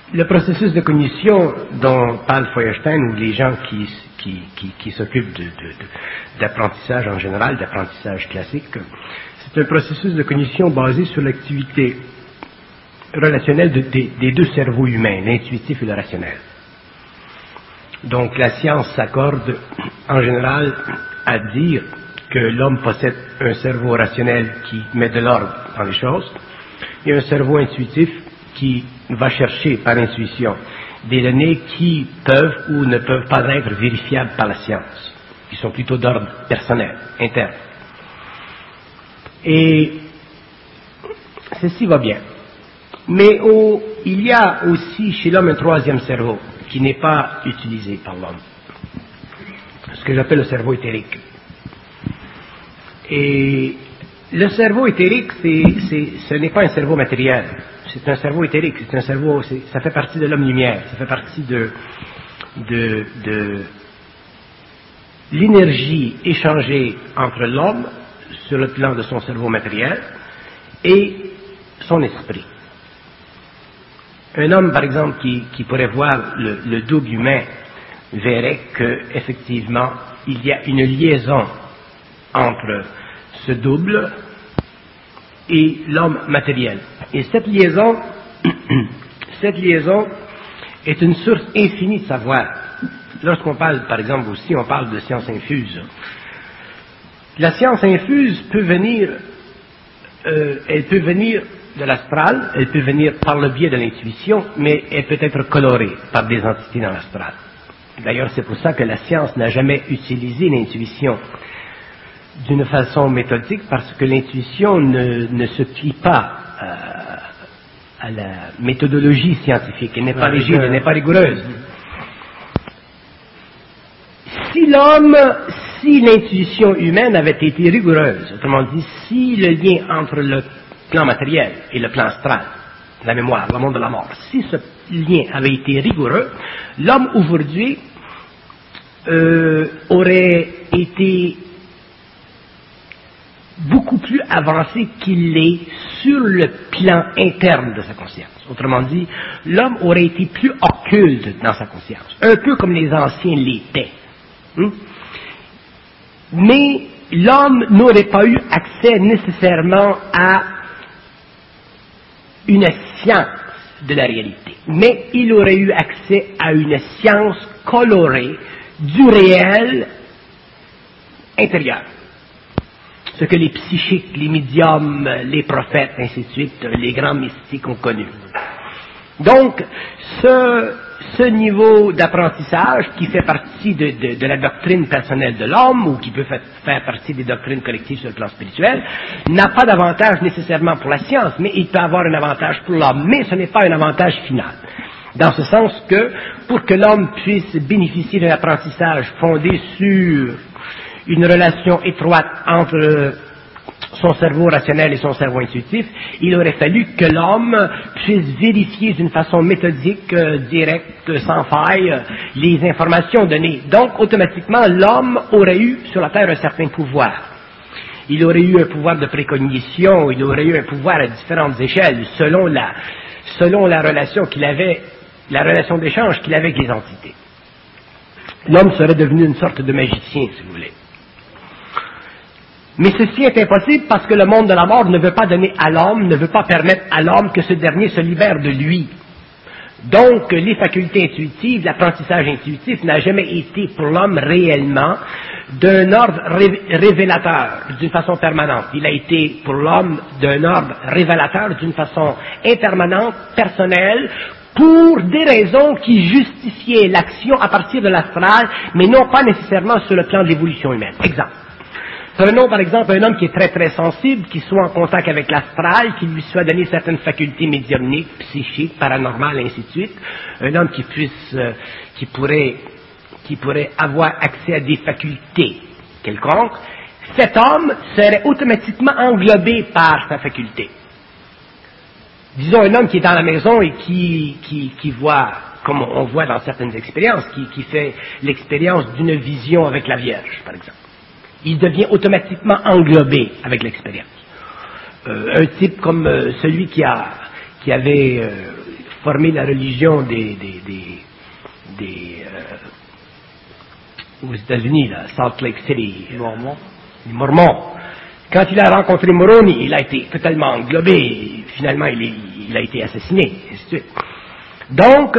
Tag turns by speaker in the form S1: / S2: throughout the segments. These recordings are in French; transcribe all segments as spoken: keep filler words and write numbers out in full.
S1: le processus de cognition dont parle Feuerstein, ou les gens qui, qui, qui, qui s'occupent de, de, de, d'apprentissage en général, d'apprentissage classique, c'est un processus de cognition basé sur l'activité relationnelle de, de, des deux cerveaux humains, l'intuitif et le rationnel. Donc la science s'accorde en général à dire que l'homme possède un cerveau rationnel qui met de l'ordre dans les choses et un cerveau intuitif qui va chercher par intuition des données qui peuvent ou ne peuvent pas être vérifiables par la science, qui sont plutôt d'ordre personnel, interne. Et ceci va bien. Mais au, il y a aussi chez l'homme un troisième cerveau qui n'est pas utilisé par l'homme, ce que j'appelle le cerveau éthérique. Et le cerveau éthérique, c'est, c'est, ce n'est pas un cerveau matériel, c'est un cerveau éthérique, c'est un cerveau, c'est, ça fait partie de l'homme lumière, ça fait partie de, de, de l'énergie échangée entre l'homme sur le plan de son cerveau matériel et son esprit. Un homme, par exemple, qui, qui pourrait voir le, le double humain verrait qu'effectivement, il y a une liaison entre ce double et l'homme matériel. Et cette liaison, cette liaison est une source infinie de savoir. Lorsqu'on parle, par exemple, aussi, on parle de science infuse. La science infuse peut venir, euh, elle peut venir de l'astral, elle peut venir par le biais de l'intuition, mais elle peut être colorée par des entités dans l'astral. D'ailleurs, c'est pour ça que la science n'a jamais utilisé l'intuition d'une façon méthodique, parce que l'intuition ne, ne se plie pas euh, à la méthodologie scientifique, elle n'est pas rigide, elle n'est pas rigoureuse. Si l'homme, si l'intuition humaine avait été rigoureuse, autrement dit, si le lien entre le plan matériel et le plan astral, la mémoire, le monde de la mort, si ce lien avait été rigoureux, l'homme aujourd'hui euh, aurait été beaucoup plus avancé qu'il l'est sur le plan interne de sa conscience. Autrement dit, l'homme aurait été plus occulte dans sa conscience, un peu comme les anciens l'étaient. Hum? Mais l'homme n'aurait pas eu accès nécessairement à une science de la réalité, mais il aurait eu accès à une science colorée du réel intérieur. Ce que les psychiques, les médiums, les prophètes, ainsi de suite, les grands mystiques ont connu. Donc, ce, ce niveau d'apprentissage qui fait partie de, de, de la doctrine personnelle de l'homme, ou qui peut faire, faire partie des doctrines collectives sur le plan spirituel, n'a pas d'avantage nécessairement pour la science, mais il peut avoir un avantage pour l'homme, mais ce n'est pas un avantage final. Dans ce sens que, pour que l'homme puisse bénéficier d'un apprentissage fondé sur une relation étroite entre son cerveau rationnel et son cerveau intuitif, il aurait fallu que l'homme puisse vérifier d'une façon méthodique, euh, directe, sans faille, euh, les informations données. Donc, automatiquement, l'homme aurait eu sur la Terre un certain pouvoir. Il aurait eu un pouvoir de précognition, il aurait eu un pouvoir à différentes échelles, selon la, selon la relation qu'il avait, la relation d'échange qu'il avait avec les entités. L'homme serait devenu une sorte de magicien, si vous voulez. Mais ceci est impossible parce que le monde de la mort ne veut pas donner à l'homme, ne veut pas permettre à l'homme que ce dernier se libère de lui. Donc, les facultés intuitives, l'apprentissage intuitif n'a jamais été pour l'homme réellement d'un ordre ré- révélateur d'une façon permanente. Il a été pour l'homme d'un ordre révélateur d'une façon impermanente, personnelle, pour des raisons qui justifiaient l'action à partir de l'astral, mais non pas nécessairement sur le plan de l'évolution humaine. Exemple. Prenons par exemple un homme qui est très très sensible, qui soit en contact avec l'astral, qui lui soit donné certaines facultés médiumniques, psychiques, paranormales, et ainsi de suite. Un homme qui puisse, euh, qui pourrait, qui pourrait avoir accès à des facultés quelconques. Cet homme serait automatiquement englobé par sa faculté. Disons un homme qui est dans la maison et qui, qui, qui voit, comme on voit dans certaines expériences, qui, qui fait l'expérience d'une vision avec la Vierge, par exemple. Il devient automatiquement englobé avec l'expérience. Euh, un type comme euh, celui qui, a, qui avait euh, formé la religion des, des, des, des euh, aux États-Unis, là, Salt Lake City,
S2: Les Mormons.
S1: les Mormons. Quand il a rencontré Moroni, il a été totalement englobé, et finalement il, est, il a été assassiné, et ainsi de suite. Donc,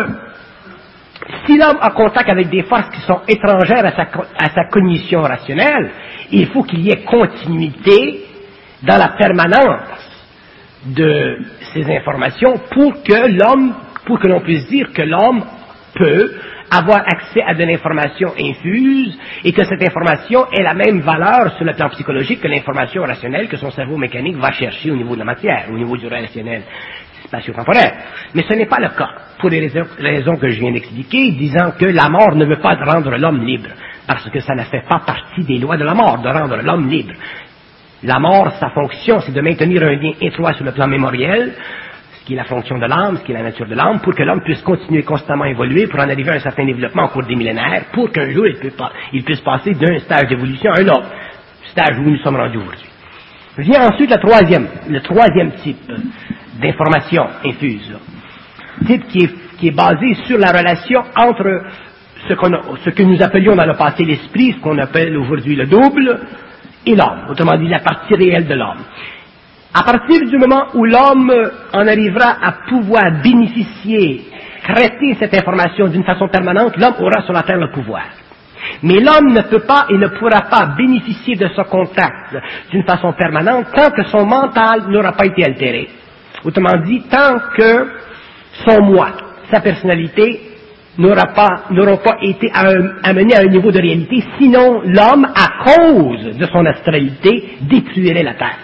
S1: si l'homme a contact avec des forces qui sont étrangères à sa, à sa cognition rationnelle, il faut qu'il y ait continuité dans la permanence de ces informations pour que l'homme, pour que l'on puisse dire que l'homme peut avoir accès à de l'information infuse et que cette information ait la même valeur sur le plan psychologique que l'information rationnelle que son cerveau mécanique va chercher au niveau de la matière, au niveau du relationnel spatio-temporel. Mais ce n'est pas le cas, pour les raisons, les raisons que je viens d'expliquer, disant que la mort ne veut pas rendre l'homme libre, parce que ça ne fait pas partie des lois de la mort, de rendre l'homme libre. La mort, sa fonction, c'est de maintenir un lien étroit sur le plan mémoriel, ce qui est la fonction de l'âme, ce qui est la nature de l'âme, pour que l'homme puisse continuer constamment à évoluer, pour en arriver à un certain développement au cours des millénaires, pour qu'un jour il, peut pas, il puisse passer d'un stage d'évolution à un autre, stage où nous sommes rendus aujourd'hui. Vient ensuite la troisième, le troisième type d'information infuse, type qui est, qui est basé sur la relation entre ce, qu'on a, ce que nous appelions dans le passé l'esprit, ce qu'on appelle aujourd'hui le double, et l'homme, autrement dit la partie réelle de l'homme. À partir du moment où l'homme en arrivera à pouvoir bénéficier, traiter cette information d'une façon permanente, l'homme aura sur la terre le pouvoir. Mais l'homme ne peut pas et ne pourra pas bénéficier de ce contact d'une façon permanente tant que son mental n'aura pas été altéré. Autrement dit, tant que son moi, sa personnalité, n'aura pas, n'auront pas été amenés à un niveau de réalité, sinon l'homme, à cause de son astralité, détruirait la Terre.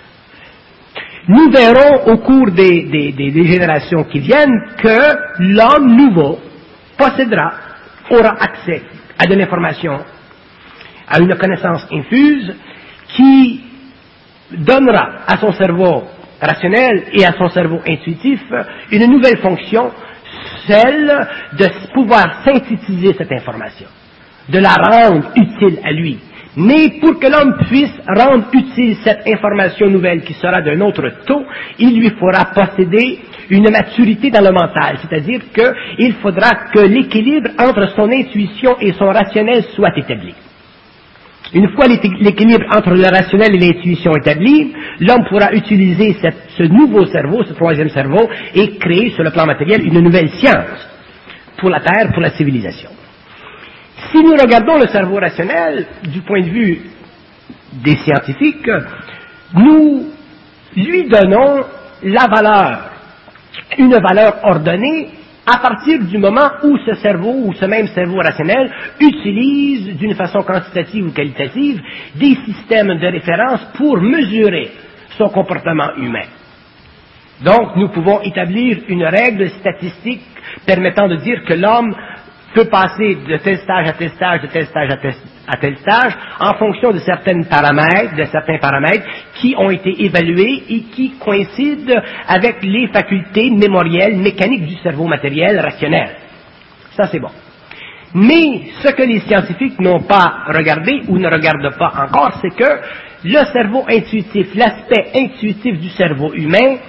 S1: Nous verrons au cours des, des, des, des générations qui viennent que l'homme nouveau possédera, aura accès à de l'information, à une connaissance infuse qui donnera à son cerveau rationnel et à son cerveau intuitif une nouvelle fonction, celle de pouvoir synthétiser cette information, de la rendre utile à lui. Mais pour que l'homme puisse rendre utile cette information nouvelle qui sera d'un autre taux, il lui faudra posséder une maturité dans le mental, c'est-à-dire qu'il faudra que l'équilibre entre son intuition et son rationnel soit établi. Une fois l'équilibre entre le rationnel et l'intuition établi, l'homme pourra utiliser cette, ce nouveau cerveau, ce troisième cerveau, et créer sur le plan matériel une nouvelle science pour la Terre, pour la civilisation. Si nous regardons le cerveau rationnel du point de vue des scientifiques, nous lui donnons la valeur, une valeur ordonnée, à partir du moment où ce cerveau, ou ce même cerveau rationnel, utilise d'une façon quantitative ou qualitative des systèmes de référence pour mesurer son comportement humain. Donc, nous pouvons établir une règle statistique permettant de dire que l'homme peut passer de tel stage à tel stage, de tel stage à tel, à tel stage, en fonction de certains paramètres, de certains paramètres qui ont été évalués et qui coïncident avec les facultés mémorielles, mécaniques du cerveau matériel rationnel. Ça, c'est bon. Mais ce que les scientifiques n'ont pas regardé ou ne regardent pas encore, c'est que le cerveau intuitif, l'aspect intuitif du cerveau humain,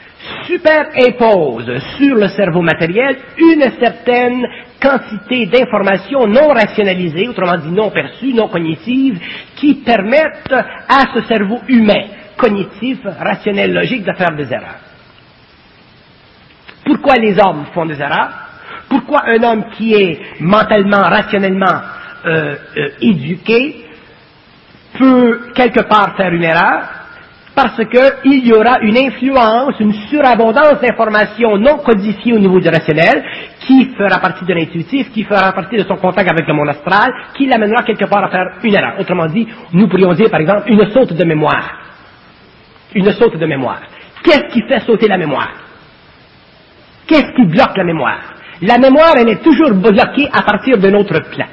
S1: superimpose sur le cerveau matériel une certaine quantité d'informations non rationalisées, autrement dit non perçues, non cognitives, qui permettent à ce cerveau humain, cognitif, rationnel, logique, de faire des erreurs. Pourquoi les hommes font des erreurs? Pourquoi un homme qui est mentalement, rationnellement euh, euh, éduqué peut quelque part faire une erreur? Parce qu'il y aura une influence, une surabondance d'informations non codifiées au niveau du rationnel, qui fera partie de l'intuitif, qui fera partie de son contact avec le monde astral, qui l'amènera quelque part à faire une erreur. Autrement dit, nous pourrions dire par exemple une saute de mémoire. Une saute de mémoire. Qu'est-ce qui fait sauter la mémoire? Qu'est-ce qui bloque la mémoire? La mémoire, elle est toujours bloquée à partir d'un autre plan.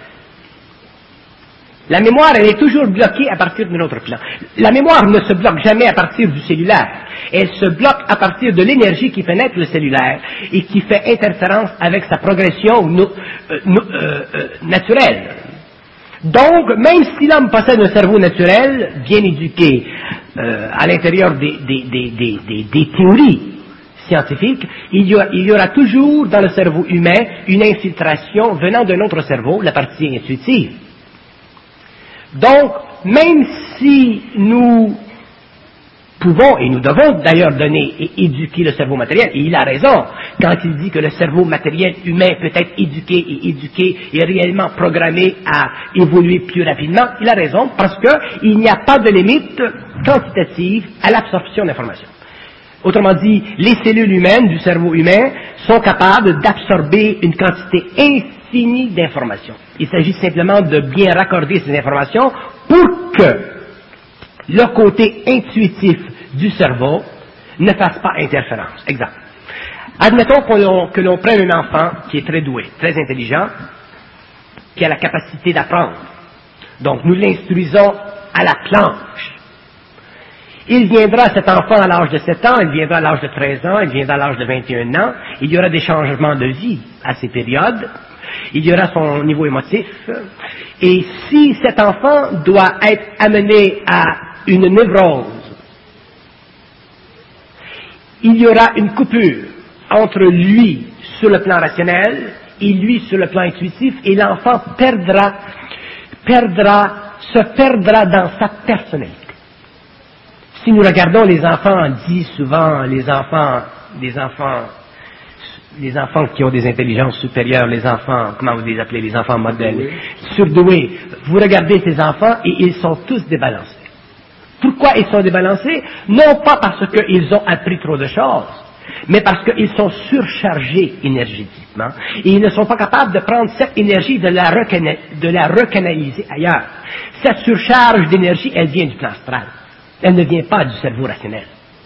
S1: La mémoire, elle est toujours bloquée à partir d'un autre plan. La mémoire ne se bloque jamais à partir du cellulaire. Elle se bloque à partir de l'énergie qui fait naître le cellulaire et qui fait interférence avec sa progression no, euh, no, euh, euh, naturelle. Donc, même si l'homme possède un cerveau naturel, bien éduqué, euh, à l'intérieur des, des, des, des, des, des théories scientifique, il y, aura, il y aura toujours dans le cerveau humain une infiltration venant d'un autre cerveau, la partie intuitive. Donc, même si nous pouvons, et nous devons d'ailleurs donner et éduquer le cerveau matériel, et il a raison quand il dit que le cerveau matériel humain peut être éduqué et éduqué et réellement programmé à évoluer plus rapidement, il a raison parce qu'il n'y a pas de limite quantitative à l'absorption d'informations. Autrement dit, les cellules humaines du cerveau humain sont capables d'absorber une quantité infinie d'informations. Il s'agit simplement de bien raccorder ces informations pour que le côté intuitif du cerveau ne fasse pas interférence. Exemple. Admettons que l'on, que l'on prenne un enfant qui est très doué, très intelligent, qui a la capacité d'apprendre. Donc nous l'instruisons à la planche. Il viendra, cet enfant, à l'âge de sept ans, il viendra à l'âge de treize ans, il viendra à l'âge de vingt et un ans, il y aura des changements de vie à ces périodes, il y aura son niveau émotif, et si cet enfant doit être amené à une névrose, il y aura une coupure entre lui sur le plan rationnel et lui sur le plan intuitif, et l'enfant perdra, perdra, se perdra dans sa personnalité. Si nous regardons les enfants, on dit souvent les enfants, les enfants, les enfants qui ont des intelligences supérieures, les enfants, comment vous les appelez, les enfants modèles, oui. Surdoués, vous regardez ces enfants et ils sont tous débalancés. Pourquoi ils sont débalancés? Non pas parce qu'ils ont appris trop de choses, mais parce qu'ils sont surchargés énergétiquement et ils ne sont pas capables de prendre cette énergie de la, recana- de la recanaliser ailleurs. Cette surcharge d'énergie, elle vient du plan astral. Elle ne vient pas du cerveau rationnel.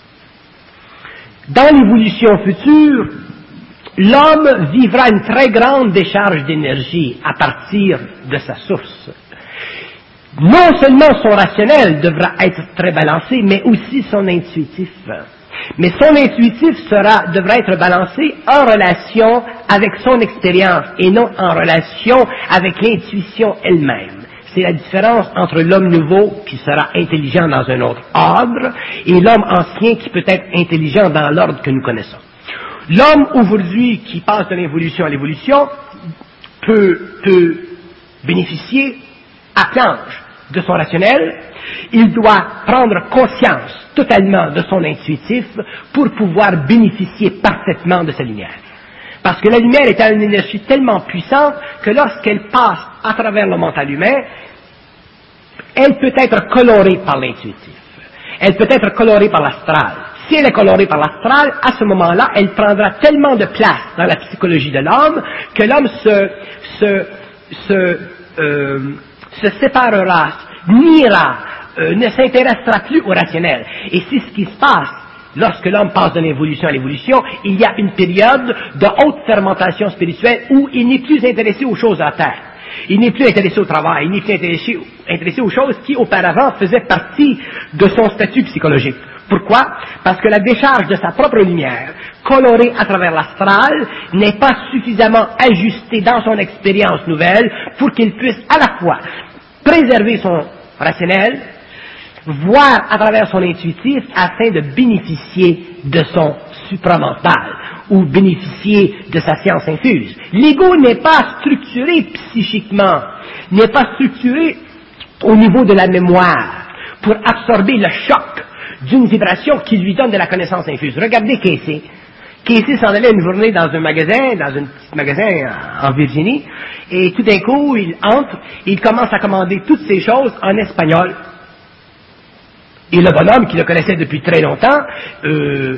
S1: Dans l'évolution future, l'homme vivra une très grande décharge d'énergie à partir de sa source. Non seulement son rationnel devra être très balancé, mais aussi son intuitif. Mais son intuitif sera, devra être balancé en relation avec son expérience et non en relation avec l'intuition elle-même. C'est la différence entre l'homme nouveau qui sera intelligent dans un autre ordre et l'homme ancien qui peut être intelligent dans l'ordre que nous connaissons. L'homme aujourd'hui qui passe de l'évolution à l'évolution peut, peut bénéficier à planche de son rationnel. Il doit prendre conscience totalement de son intuitif pour pouvoir bénéficier parfaitement de sa lumière. Parce que la lumière est une énergie tellement puissante que lorsqu'elle passe à travers le mental humain, elle peut être colorée par l'intuitif. Elle peut être colorée par l'astral. Si elle est colorée par l'astral, à ce moment-là, elle prendra tellement de place dans la psychologie de l'homme que l'homme se, se, se, euh, se séparera, niera, euh, ne s'intéressera plus au rationnel. Et c'est ce qui se passe. Lorsque l'homme passe de l'évolution à l'évolution, il y a une période de haute fermentation spirituelle où il n'est plus intéressé aux choses à terre. Il n'est plus intéressé au travail, il n'est plus intéressé, intéressé aux choses qui auparavant faisaient partie de son statut psychologique. Pourquoi? Parce que la décharge de sa propre lumière, colorée à travers l'astral, n'est pas suffisamment ajustée dans son expérience nouvelle pour qu'il puisse à la fois préserver son rationnel, voir à travers son intuitif afin de bénéficier de son supramental ou bénéficier de sa science infuse. L'ego n'est pas structuré psychiquement, n'est pas structuré au niveau de la mémoire pour absorber le choc d'une vibration qui lui donne de la connaissance infuse. Regardez Casey. Casey s'en allait une journée dans un magasin, dans un petit magasin en Virginie, et tout d'un coup, il entre, il commence à commander toutes ces choses en espagnol. Et le bonhomme, qui le connaissait depuis très longtemps, euh,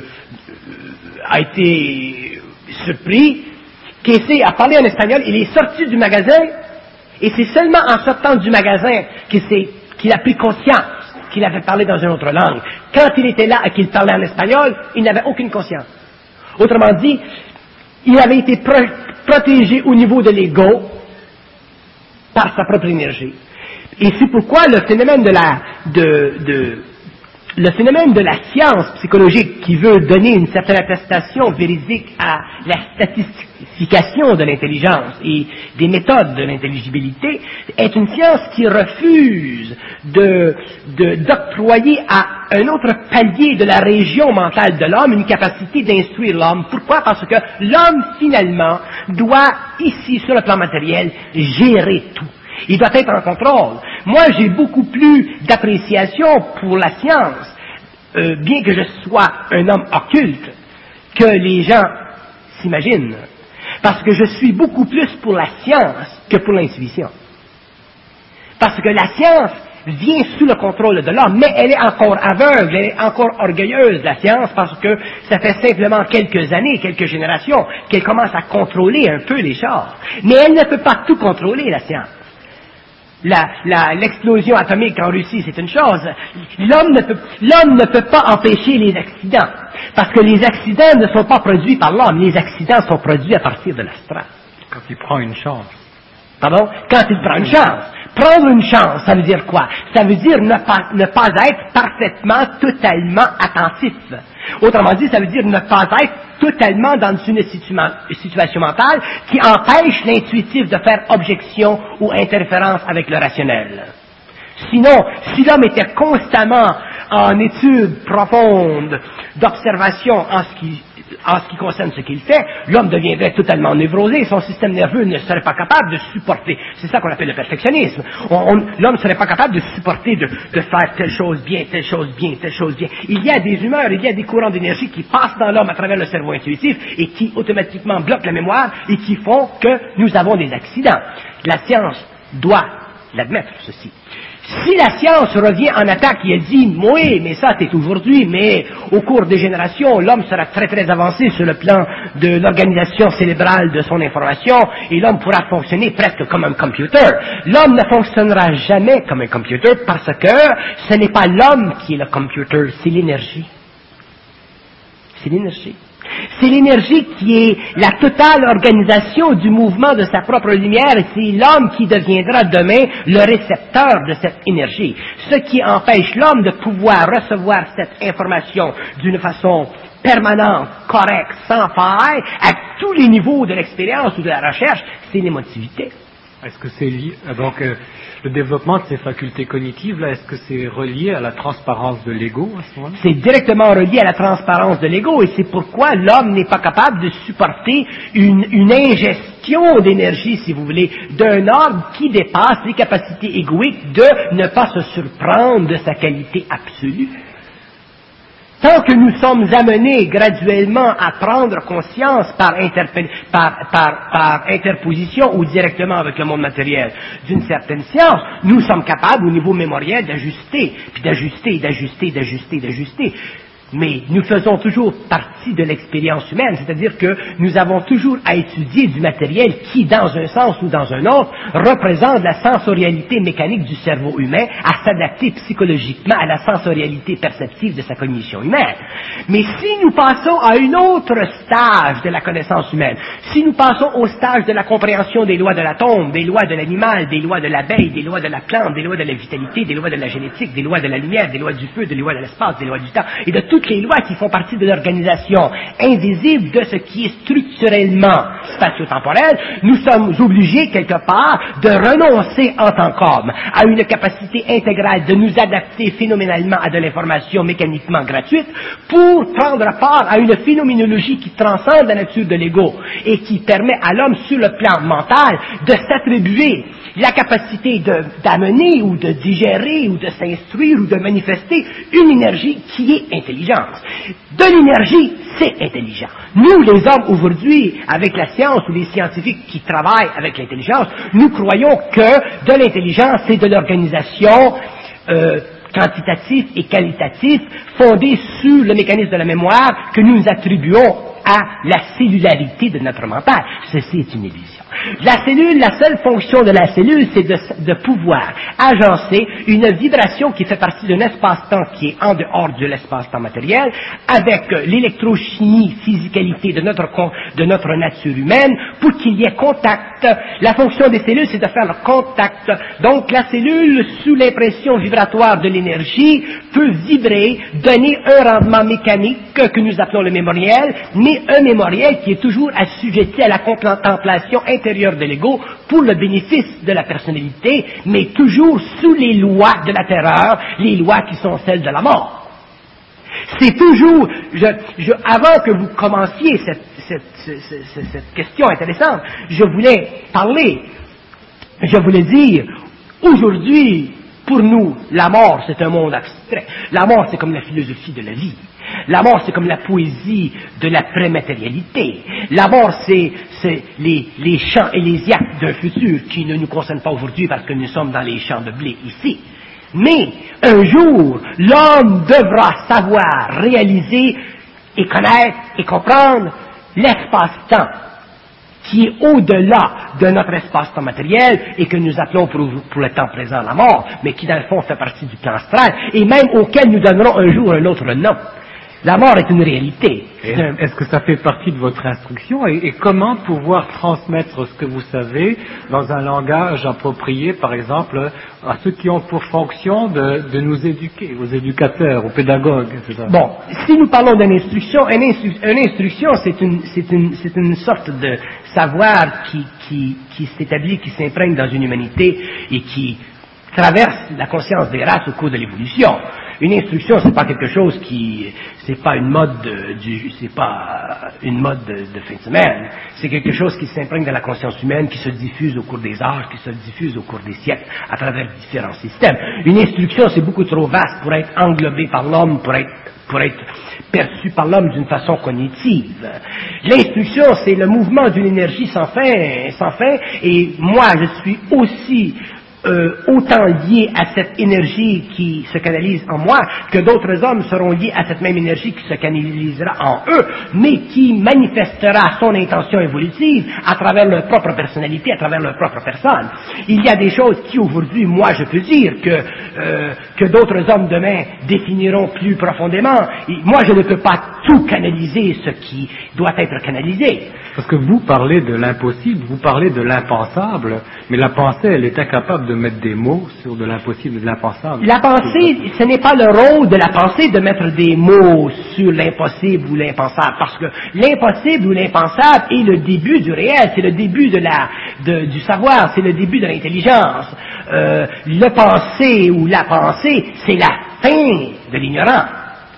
S1: a été surpris. Casey a parlé en espagnol, il est sorti du magasin, et c'est seulement en sortant du magasin qu'il, qu'il a pris conscience qu'il avait parlé dans une autre langue. Quand il était là et qu'il parlait en espagnol, il n'avait aucune conscience. Autrement dit, il avait été pro- protégé au niveau de l'ego par sa propre énergie. Et c'est pourquoi le phénomène de la, de, de, le phénomène de la science psychologique qui veut donner une certaine attestation véridique à la statistification de l'intelligence et des méthodes de l'intelligibilité est une science qui refuse de, de, d'octroyer à un autre palier de la région mentale de l'homme une capacité d'instruire l'homme. Pourquoi? Parce que l'homme, finalement, doit, ici, sur le plan matériel, gérer tout. Il doit être en contrôle. Moi, j'ai beaucoup plus d'appréciation pour la science, euh, bien que je sois un homme occulte, que les gens s'imaginent. Parce que je suis beaucoup plus pour la science que pour l'intuition. Parce que la science vient sous le contrôle de l'homme, mais elle est encore aveugle, elle est encore orgueilleuse, la science, parce que ça fait simplement quelques années, quelques générations, qu'elle commence à contrôler un peu les choses. Mais elle ne peut pas tout contrôler, la science. La, la, l'explosion atomique en Russie, c'est une chose. L'homme ne peut, l'homme ne peut pas empêcher les accidents, parce que les accidents ne sont pas produits par l'homme, les accidents sont produits à partir de l'astral.
S2: Quand il prend une chance.
S1: Pardon? Quand il prend une chance. Prendre une chance, ça veut dire quoi? Ça veut dire ne pas, ne pas être parfaitement, totalement attentif. Autrement dit, ça veut dire ne pas être totalement dans une situation mentale qui empêche l'intuitif de faire objection ou interférence avec le rationnel. Sinon, si l'homme était constamment en étude profonde d'observation en ce qui en ce qui concerne ce qu'il fait, l'homme deviendrait totalement névrosé, son système nerveux ne serait pas capable de supporter. C'est ça qu'on appelle le perfectionnisme. On, on, l'homme ne serait pas capable de supporter de, de faire telle chose bien, telle chose bien, telle chose bien. Il y a des humeurs, il y a des courants d'énergie qui passent dans l'homme à travers le cerveau intuitif et qui automatiquement bloquent la mémoire et qui font que nous avons des accidents. La science doit l'admettre, ceci. Si la science revient en attaque et elle dit « Oui, mais ça c'est aujourd'hui, mais au cours des générations, l'homme sera très très avancé sur le plan de l'organisation cérébrale de son information et l'homme pourra fonctionner presque comme un computer. » L'homme ne fonctionnera jamais comme un computer parce que ce n'est pas l'homme qui est le computer, c'est l'énergie. C'est l'énergie. C'est l'énergie qui est la totale organisation du mouvement de sa propre lumière et c'est l'homme qui deviendra demain le récepteur de cette énergie. Ce qui empêche l'homme de pouvoir recevoir cette information d'une façon permanente, correcte, sans faille, à tous les niveaux de l'expérience ou de la recherche, c'est l'émotivité.
S2: Est-ce que c'est lié, donc euh, le développement de ces facultés cognitives, là, est-ce que c'est relié à la transparence de l'ego à ce moment-là?
S1: C'est directement relié à la transparence de l'ego et c'est pourquoi l'homme n'est pas capable de supporter une, une ingestion d'énergie, si vous voulez, d'un ordre qui dépasse les capacités égoïques de ne pas se surprendre de sa qualité absolue. Tant que nous sommes amenés graduellement à prendre conscience par, interpe- par, par, par interposition ou directement avec le monde matériel d'une certaine science, nous sommes capables au niveau mémoriel d'ajuster, puis d'ajuster, d'ajuster, d'ajuster, d'ajuster. Mais nous faisons toujours partie de l'expérience humaine, c'est-à-dire que nous avons toujours à étudier du matériel qui, dans un sens ou dans un autre, représente la sensorialité mécanique du cerveau humain à s'adapter psychologiquement à la sensorialité perceptive de sa cognition humaine. Mais si nous passons à un autre stage de la connaissance humaine, si nous passons au stage de la compréhension des lois de l'atome, des lois de l'animal, des lois de l'abeille, des lois de la plante, des lois de la vitalité, des lois de la génétique, des lois de la lumière, des lois du feu, des lois de l'espace, des lois du temps, et de toutes les lois qui font partie de l'organisation invisible de ce qui est structurellement spatio-temporel, nous sommes obligés quelque part de renoncer en tant qu'homme à une capacité intégrale de nous adapter phénoménalement à de l'information mécaniquement gratuite pour prendre part à une phénoménologie qui transcende la nature de l'ego et qui permet à l'homme sur le plan mental de s'attribuer la capacité de, d'amener ou de digérer ou de s'instruire ou de manifester une énergie qui est intelligente. De l'énergie, c'est intelligent. Nous, les hommes, aujourd'hui, avec la science ou les scientifiques qui travaillent avec l'intelligence, nous croyons que de l'intelligence, c'est de l'organisation euh, quantitative et qualitative fondée sur le mécanisme de la mémoire que nous attribuons à la cellularité de notre mental. Ceci est une illusion. La cellule, la seule fonction de la cellule, c'est de, de pouvoir agencer une vibration qui fait partie d'un espace-temps qui est en dehors de l'espace-temps matériel, avec l'électrochimie, physicalité de notre, de notre nature humaine, pour qu'il y ait contact. La fonction des cellules, c'est de faire le contact. Donc la cellule, sous l'impression vibratoire de l'énergie, peut vibrer, donner un rendement mécanique que nous appelons le mémoriel, mais un mémoriel qui est toujours assujetti à la contemplation intérieure de l'ego pour le bénéfice de la personnalité, mais toujours sous les lois de la terreur, les lois qui sont celles de la mort. C'est toujours, je, je, avant que vous commenciez cette, cette, cette, cette, cette question intéressante, je voulais parler, je voulais dire, aujourd'hui, pour nous, la mort, c'est un monde abstrait. La mort, c'est comme la philosophie de la vie. La mort, c'est comme la poésie de la prématérialité. La mort, c'est, c'est les, les champs et les actes d'un futur qui ne nous concernent pas aujourd'hui parce que nous sommes dans les champs de blé ici. Mais, un jour, l'homme devra savoir réaliser et connaître et comprendre l'espace-temps qui est au-delà de notre espace-temps matériel et que nous appelons pour, pour le temps présent la mort, mais qui dans le fond fait partie du plan astral et même auquel nous donnerons un jour un autre nom. La mort est une réalité.
S2: Est-ce, un... est-ce que ça fait partie de votre instruction et, et comment pouvoir transmettre ce que vous savez dans un langage approprié, par exemple, à ceux qui ont pour fonction de, de nous éduquer, aux éducateurs, aux pédagogues, et cetera.
S1: Bon, si nous parlons d'une instruction, une, instru, une instruction, c'est une, c'est, une, c'est une sorte de savoir qui, qui, qui s'établit, qui s'imprègne dans une humanité et qui traverse la conscience des races au cours de l'évolution. Une instruction, c'est pas quelque chose qui, c'est pas une mode de, du, c'est pas une mode de, de fin de semaine. C'est quelque chose qui s'imprègne dans la conscience humaine, qui se diffuse au cours des âges, qui se diffuse au cours des siècles, à travers différents systèmes. Une instruction, c'est beaucoup trop vaste pour être englobé par l'homme, pour être, pour être perçu par l'homme d'une façon cognitive. L'instruction, c'est le mouvement d'une énergie sans fin, sans fin, et moi, je suis aussi Euh, autant liés à cette énergie qui se canalise en moi que d'autres hommes seront liés à cette même énergie qui se canalisera en eux, mais qui manifestera son intention évolutive à travers leur propre personnalité, à travers leur propre personne. Il y a des choses qui aujourd'hui, moi je peux dire que, euh, que d'autres hommes demain définiront plus profondément. Et moi je ne peux pas tout canaliser ce qui doit être canalisé.
S2: Parce que vous parlez de l'impossible, vous parlez de l'impensable, mais la pensée, elle est incapable de mettre des mots sur de l'impossible et de l'impensable.
S1: La pensée, ce n'est pas le rôle de la pensée de mettre des mots sur l'impossible ou l'impensable, parce que l'impossible ou l'impensable est le début du réel, c'est le début de la, de, du savoir, c'est le début de l'intelligence. Euh, le penser ou la pensée, c'est la fin de l'ignorant.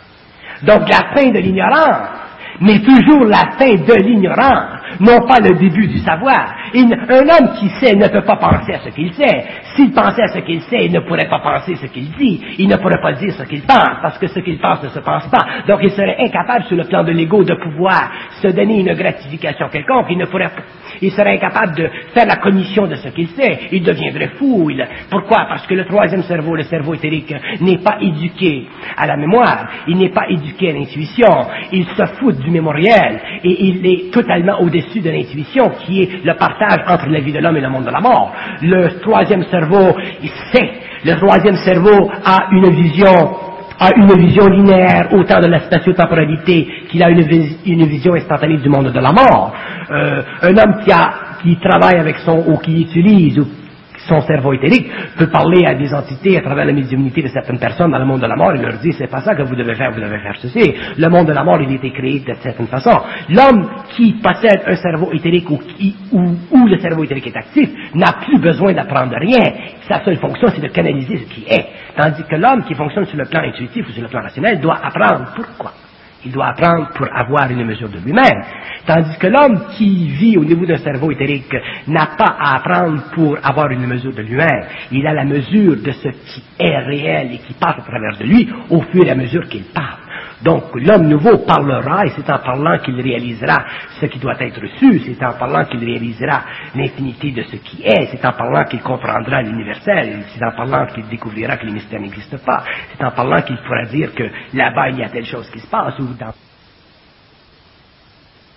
S1: Donc la fin de l'ignorant, mais toujours la fin de l'ignorant, non pas le début du savoir. Une, un homme qui sait ne peut pas penser à ce qu'il sait. S'il pensait à ce qu'il sait, il ne pourrait pas penser ce qu'il dit. Il ne pourrait pas dire ce qu'il pense, parce que ce qu'il pense ne se pense pas. Donc il serait incapable, sur le plan de l'ego, de pouvoir se donner une gratification quelconque. Il ne pourrait, il serait incapable de faire la cognition de ce qu'il sait. Il deviendrait fou. Il, pourquoi? Parce que le troisième cerveau, le cerveau éthérique, n'est pas éduqué à la mémoire. Il n'est pas éduqué à l'intuition. Il se fout du mémoriel. Et il est totalement au-dessus de l'intuition, qui est le partage entre la vie de l'homme et le monde de la mort. Le troisième cerveau, il sait. Le troisième cerveau a une vision, a une vision linéaire autant de la spatio-temporalité qu'il a une, une vision instantanée du monde de la mort. Euh, un homme qui a, qui travaille avec son, ou qui utilise, ou son cerveau éthérique, peut parler à des entités à travers la médiumnité de certaines personnes dans le monde de la mort et leur dire c'est pas ça que vous devez faire, vous devez faire ceci. Le monde de la mort, il a été créé de certaine façon. L'homme qui possède un cerveau éthérique ou, qui, ou, où le cerveau éthérique est actif n'a plus besoin d'apprendre rien. Sa seule fonction, c'est de canaliser ce qui est. Tandis que l'homme qui fonctionne sur le plan intuitif ou sur le plan rationnel doit apprendre pourquoi. Il doit apprendre pour avoir une mesure de lui-même. Tandis que l'homme qui vit au niveau d'un cerveau éthérique n'a pas à apprendre pour avoir une mesure de lui-même. Il a la mesure de ce qui est réel et qui passe à travers de lui au fur et à mesure qu'il parle. Donc l'homme nouveau parlera et c'est en parlant qu'il réalisera ce qui doit être su, c'est en parlant qu'il réalisera l'infinité de ce qui est, c'est en parlant qu'il comprendra l'universel, c'est en parlant qu'il découvrira que les mystères n'existent pas, c'est en parlant qu'il pourra dire que là-bas il y a telle chose qui se passe ou dans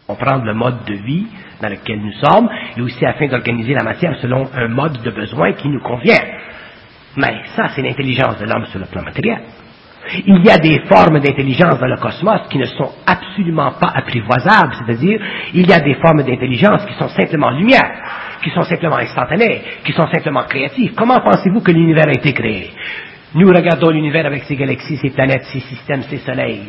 S1: comprendre le mode de vie dans lequel nous sommes, et aussi afin d'organiser la matière selon un mode de besoin qui nous convient. Mais ça, c'est l'intelligence de l'homme sur le plan matériel. Il y a des formes d'intelligence dans le cosmos qui ne sont absolument pas apprivoisables, c'est-à-dire, il y a des formes d'intelligence qui sont simplement lumière, qui sont simplement instantanées, qui sont simplement créatives. Comment pensez-vous que l'univers a été créé? Nous regardons l'univers avec ses galaxies, ses planètes, ses systèmes, ses soleils.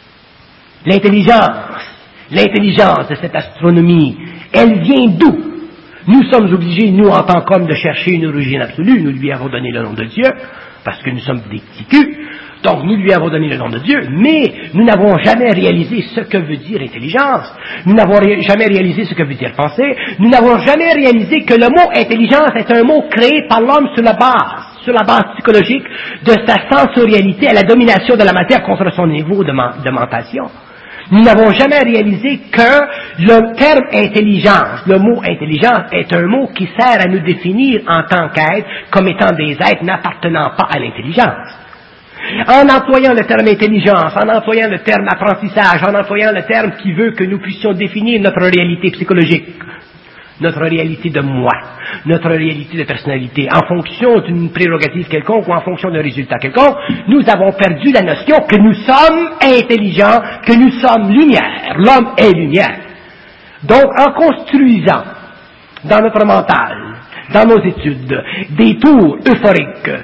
S1: L'intelligence, l'intelligence de cette astronomie, elle vient d'où? Nous sommes obligés, nous, en tant qu'hommes, de chercher une origine absolue. Nous lui avons donné le nom de Dieu, parce que nous sommes des petits culs. Donc, nous lui avons donné le nom de Dieu, mais nous n'avons jamais réalisé ce que veut dire intelligence. Nous n'avons ré- jamais réalisé ce que veut dire penser. Nous n'avons jamais réalisé que le mot intelligence est un mot créé par l'homme sur la base, sur la base psychologique de sa sensorialité à la domination de la matière contre son niveau de, man- de mentation. Nous n'avons jamais réalisé que le terme intelligence, le mot intelligence, est un mot qui sert à nous définir en tant qu'être comme étant des êtres n'appartenant pas à l'intelligence. En employant le terme intelligence, en employant le terme apprentissage, en employant le terme qui veut que nous puissions définir notre réalité psychologique, notre réalité de moi, notre réalité de personnalité, en fonction d'une prérogative quelconque ou en fonction d'un résultat quelconque, nous avons perdu la notion que nous sommes intelligents, que nous sommes lumière. L'homme est lumière. Donc, en construisant dans notre mental, dans nos études, des tours euphoriques,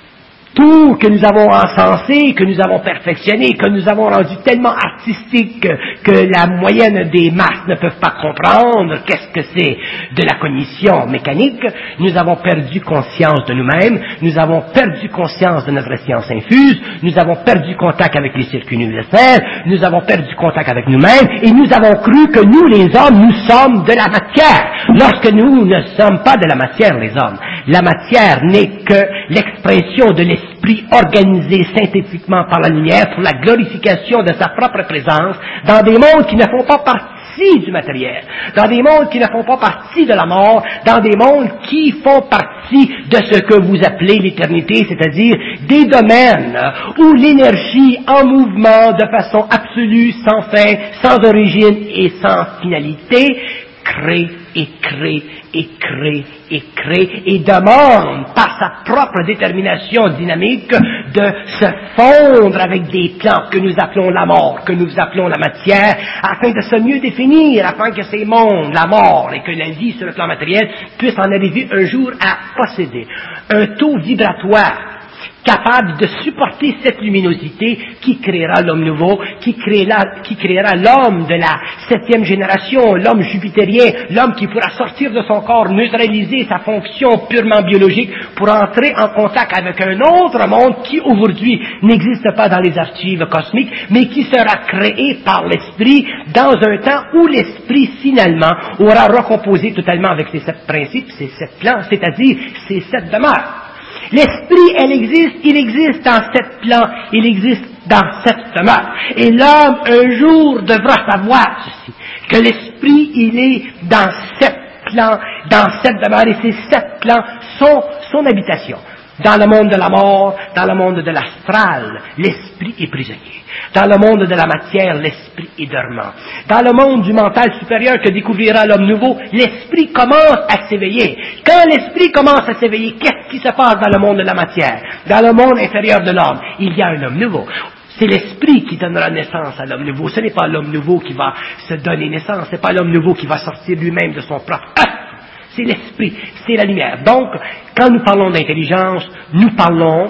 S1: tours que nous avons encensés, que nous avons perfectionnés, que nous avons rendus tellement artistiques que la moyenne des masses ne peuvent pas comprendre qu'est-ce que c'est de la cognition mécanique, nous avons perdu conscience de nous-mêmes, nous avons perdu conscience de notre science infuse, nous avons perdu contact avec les circuits universels, nous avons perdu contact avec nous-mêmes, et nous avons cru que nous, les hommes, nous sommes de la matière, lorsque nous ne sommes pas de la matière, les hommes. La matière n'est que l'expression de l'esprit Esprit organisé synthétiquement par la lumière pour la glorification de sa propre présence dans des mondes qui ne font pas partie du matériel, dans des mondes qui ne font pas partie de la mort, dans des mondes qui font partie de ce que vous appelez l'éternité, c'est-à-dire des domaines où l'énergie en mouvement de façon absolue, sans fin, sans origine et sans finalité, crée et crée et crée et crée et demande par sa propre détermination dynamique de se fondre avec des plans que nous appelons la mort, que nous appelons la matière, afin de se mieux définir, afin que ces mondes, la mort et que la vie sur le plan matériel puissent en arriver un jour à posséder un taux vibratoire capable de supporter cette luminosité qui créera l'homme nouveau, qui créera, qui créera l'homme de la septième génération, l'homme jupitérien, l'homme qui pourra sortir de son corps, neutraliser sa fonction purement biologique pour entrer en contact avec un autre monde qui aujourd'hui n'existe pas dans les archives cosmiques, mais qui sera créé par l'esprit dans un temps où l'esprit finalement aura recomposé totalement avec ces sept principes, ces sept plans, c'est-à-dire ces sept demeures. L'esprit, elle existe, il existe dans sept plans, il existe dans sept demeures. Et l'homme, un jour, devra savoir ceci, que l'esprit, il est dans sept plans, dans sept demeures, et ces sept plans sont son habitation. Dans le monde de la mort, dans le monde de l'astral, l'esprit est prisonnier. Dans le monde de la matière, l'esprit est dormant. Dans le monde du mental supérieur que découvrira l'homme nouveau, l'esprit commence à s'éveiller. Quand l'esprit commence à s'éveiller, qu'est-ce qui se passe dans le monde de la matière? Dans le monde inférieur de l'homme, il y a un homme nouveau. C'est l'esprit qui donnera naissance à l'homme nouveau. Ce n'est pas l'homme nouveau qui va se donner naissance. Ce n'est pas l'homme nouveau qui va sortir lui-même de son propre œuf. C'est l'esprit, c'est la lumière. Donc, quand nous parlons d'intelligence, nous parlons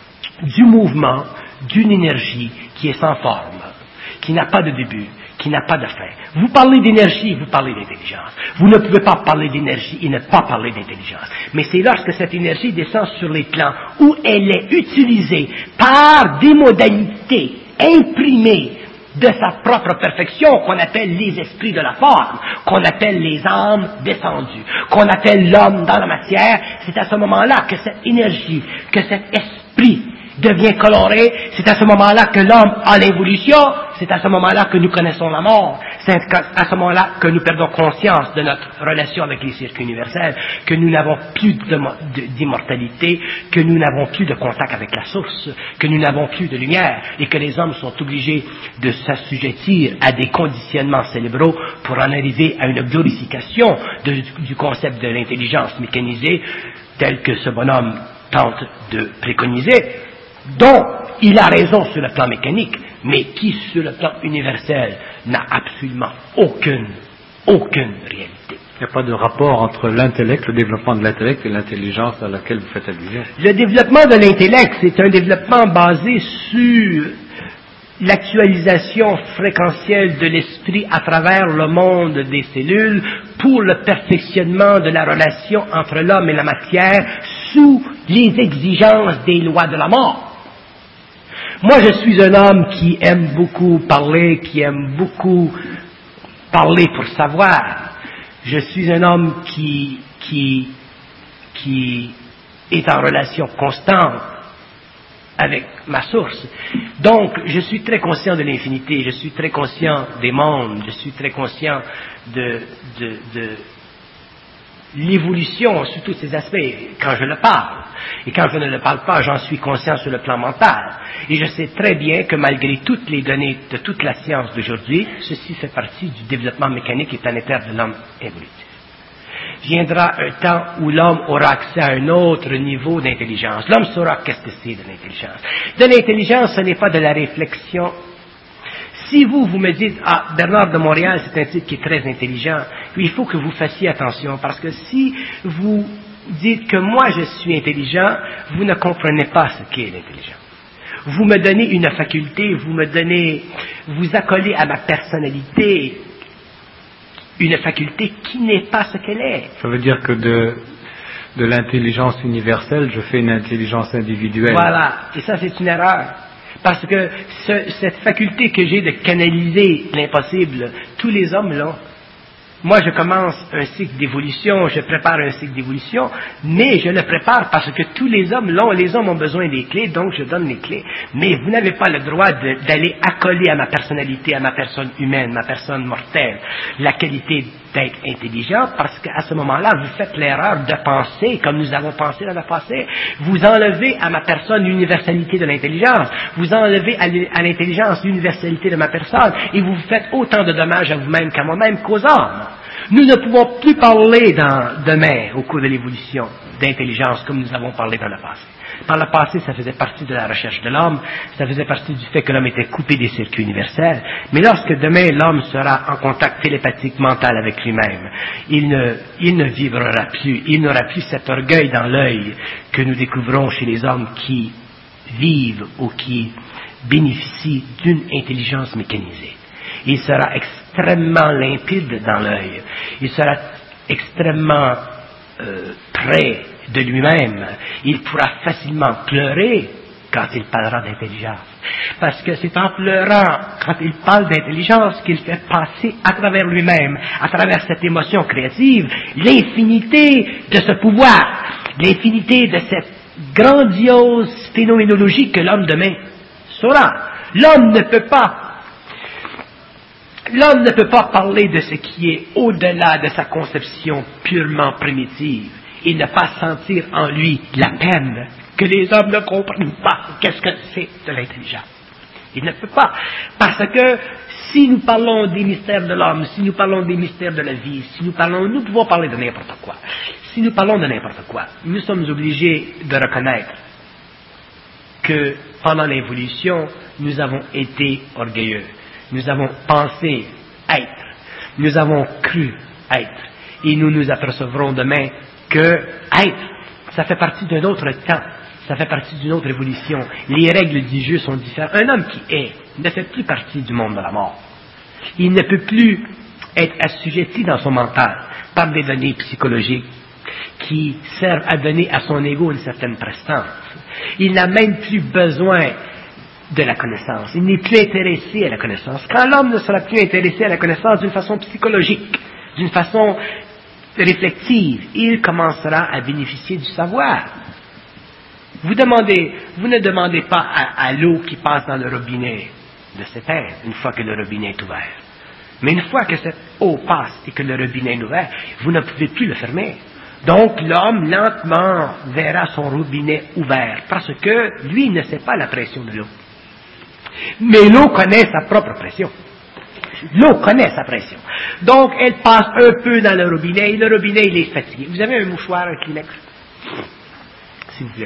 S1: du mouvement, d'une énergie qui est sans forme, qui n'a pas de début, qui n'a pas de fin. Vous parlez d'énergie, vous parlez d'intelligence. Vous ne pouvez pas parler d'énergie et ne pas parler d'intelligence. Mais c'est lorsque cette énergie descend sur les plans où elle est utilisée par des modalités imprimées de sa propre perfection, qu'on appelle les esprits de la forme, qu'on appelle les âmes descendues, qu'on appelle l'homme dans la matière, c'est à ce moment-là que cette énergie, que cet esprit devient coloré, c'est à ce moment-là que l'homme a l'évolution, c'est à ce moment-là que nous connaissons la mort, C'est à ce moment-là que nous perdons conscience de notre relation avec les circuits universels, que nous n'avons plus d'immortalité, que nous n'avons plus de contact avec la source, que nous n'avons plus de lumière, et que les hommes sont obligés de s'assujettir à des conditionnements cérébraux pour en arriver à une glorification de, du concept de l'intelligence mécanisée, tel que ce bonhomme tente de préconiser, dont il a raison sur le plan mécanique, mais qui, sur le plan universel, n'a absolument aucune, aucune réalité.
S2: Il n'y a pas de rapport entre l'intellect, le développement de l'intellect et l'intelligence à laquelle vous faites allusion.
S1: Le développement de l'intellect, c'est un développement basé sur l'actualisation fréquentielle de l'esprit à travers le monde des cellules pour le perfectionnement de la relation entre l'homme et la matière sous les exigences des lois de la mort. Moi, je suis un homme qui aime beaucoup parler, qui aime beaucoup parler pour savoir. Je suis un homme qui, qui, qui est en relation constante avec ma source. Donc, je suis très conscient de l'infinité, je suis très conscient des mondes, je suis très conscient de, de, de l'évolution sous tous ces aspects quand je le parle. Et quand je ne le parle pas, j'en suis conscient sur le plan mental. Et je sais très bien que malgré toutes les données de toute la science d'aujourd'hui, ceci fait partie du développement mécanique et planétaire de l'homme évolutif. Viendra un temps où l'homme aura accès à un autre niveau d'intelligence. L'homme saura qu'est-ce que c'est de l'intelligence. De l'intelligence, ce n'est pas de la réflexion. Si vous, vous me dites, ah, Bernard de Montréal, c'est un type qui est très intelligent, il faut que vous fassiez attention, parce que si vous dites que moi je suis intelligent, vous ne comprenez pas ce qu'est l'intelligence. Vous me donnez une faculté, vous me donnez, vous accolez à ma personnalité une faculté qui n'est pas ce qu'elle est.
S2: Ça veut dire que de, de l'intelligence universelle, je fais une intelligence individuelle.
S1: Voilà, et ça c'est une erreur. Parce que ce, cette faculté que j'ai de canaliser l'impossible, tous les hommes l'ont. Moi, je commence un cycle d'évolution, je prépare un cycle d'évolution, mais je le prépare parce que tous les hommes l'ont. Les hommes ont besoin des clés, donc je donne les clés. Mais vous n'avez pas le droit de, d'aller accoler à ma personnalité, à ma personne humaine, ma personne mortelle, la qualité d'être intelligent, parce qu'à ce moment-là, vous faites l'erreur de penser, comme nous avons pensé dans le passé. Vous enlevez à ma personne l'universalité de l'intelligence, vous enlevez à l'intelligence l'universalité de ma personne, et vous faites autant de dommages à vous-même qu'à moi-même qu'aux hommes. Nous ne pouvons plus parler dans, demain, au cours de l'évolution, d'intelligence comme nous avons parlé dans le passé. Par le passé, ça faisait partie de la recherche de l'homme, ça faisait partie du fait que l'homme était coupé des circuits universels. Mais lorsque demain l'homme sera en contact télépathique mental avec lui-même, il ne, il ne vibrera plus, il n'aura plus cet orgueil dans l'œil que nous découvrons chez les hommes qui vivent ou qui bénéficient d'une intelligence mécanisée. Il sera extrêmement limpide dans l'œil, il sera extrêmement euh, près de lui-même, il pourra facilement pleurer quand il parlera d'intelligence. Parce que c'est en pleurant, quand il parle d'intelligence, qu'il fait passer à travers lui-même, à travers cette émotion créative, l'infinité de ce pouvoir, l'infinité de cette grandiose phénoménologie que l'homme demain saura. L'homme ne peut pas L'homme ne peut pas parler de ce qui est au-delà de sa conception purement primitive et ne pas sentir en lui la peine que les hommes ne comprennent pas. Qu'est-ce que c'est de l'intelligence? Il ne peut pas. Parce que si nous parlons des mystères de l'homme, si nous parlons des mystères de la vie, si nous parlons, nous pouvons parler de n'importe quoi. Si nous parlons de n'importe quoi, nous sommes obligés de reconnaître que pendant l'évolution, nous avons été orgueilleux. Nous avons pensé être, nous avons cru être, et nous nous apercevrons demain que être, ça fait partie d'un autre temps, ça fait partie d'une autre évolution. Les règles du jeu sont différentes. Un homme qui est ne fait plus partie du monde de la mort. Il ne peut plus être assujetti dans son mental par des données psychologiques qui servent à donner à son ego une certaine prestance. Il n'a même plus besoin de la connaissance. Il n'est plus intéressé à la connaissance. Quand l'homme ne sera plus intéressé à la connaissance d'une façon psychologique, d'une façon réflexive, il commencera à bénéficier du savoir. Vous demandez, vous ne demandez pas à, à l'eau qui passe dans le robinet de s'éteindre une fois que le robinet est ouvert. Mais une fois que cette eau passe et que le robinet est ouvert, vous ne pouvez plus le fermer. Donc l'homme lentement verra son robinet ouvert parce que lui ne sait pas la pression de l'eau. Mais l'eau connaît sa propre pression. L'eau connaît sa pression. Donc elle passe un peu dans le robinet et le robinet il est fatigué. Vous avez un mouchoir, un Kleenex, s'il vous plaît.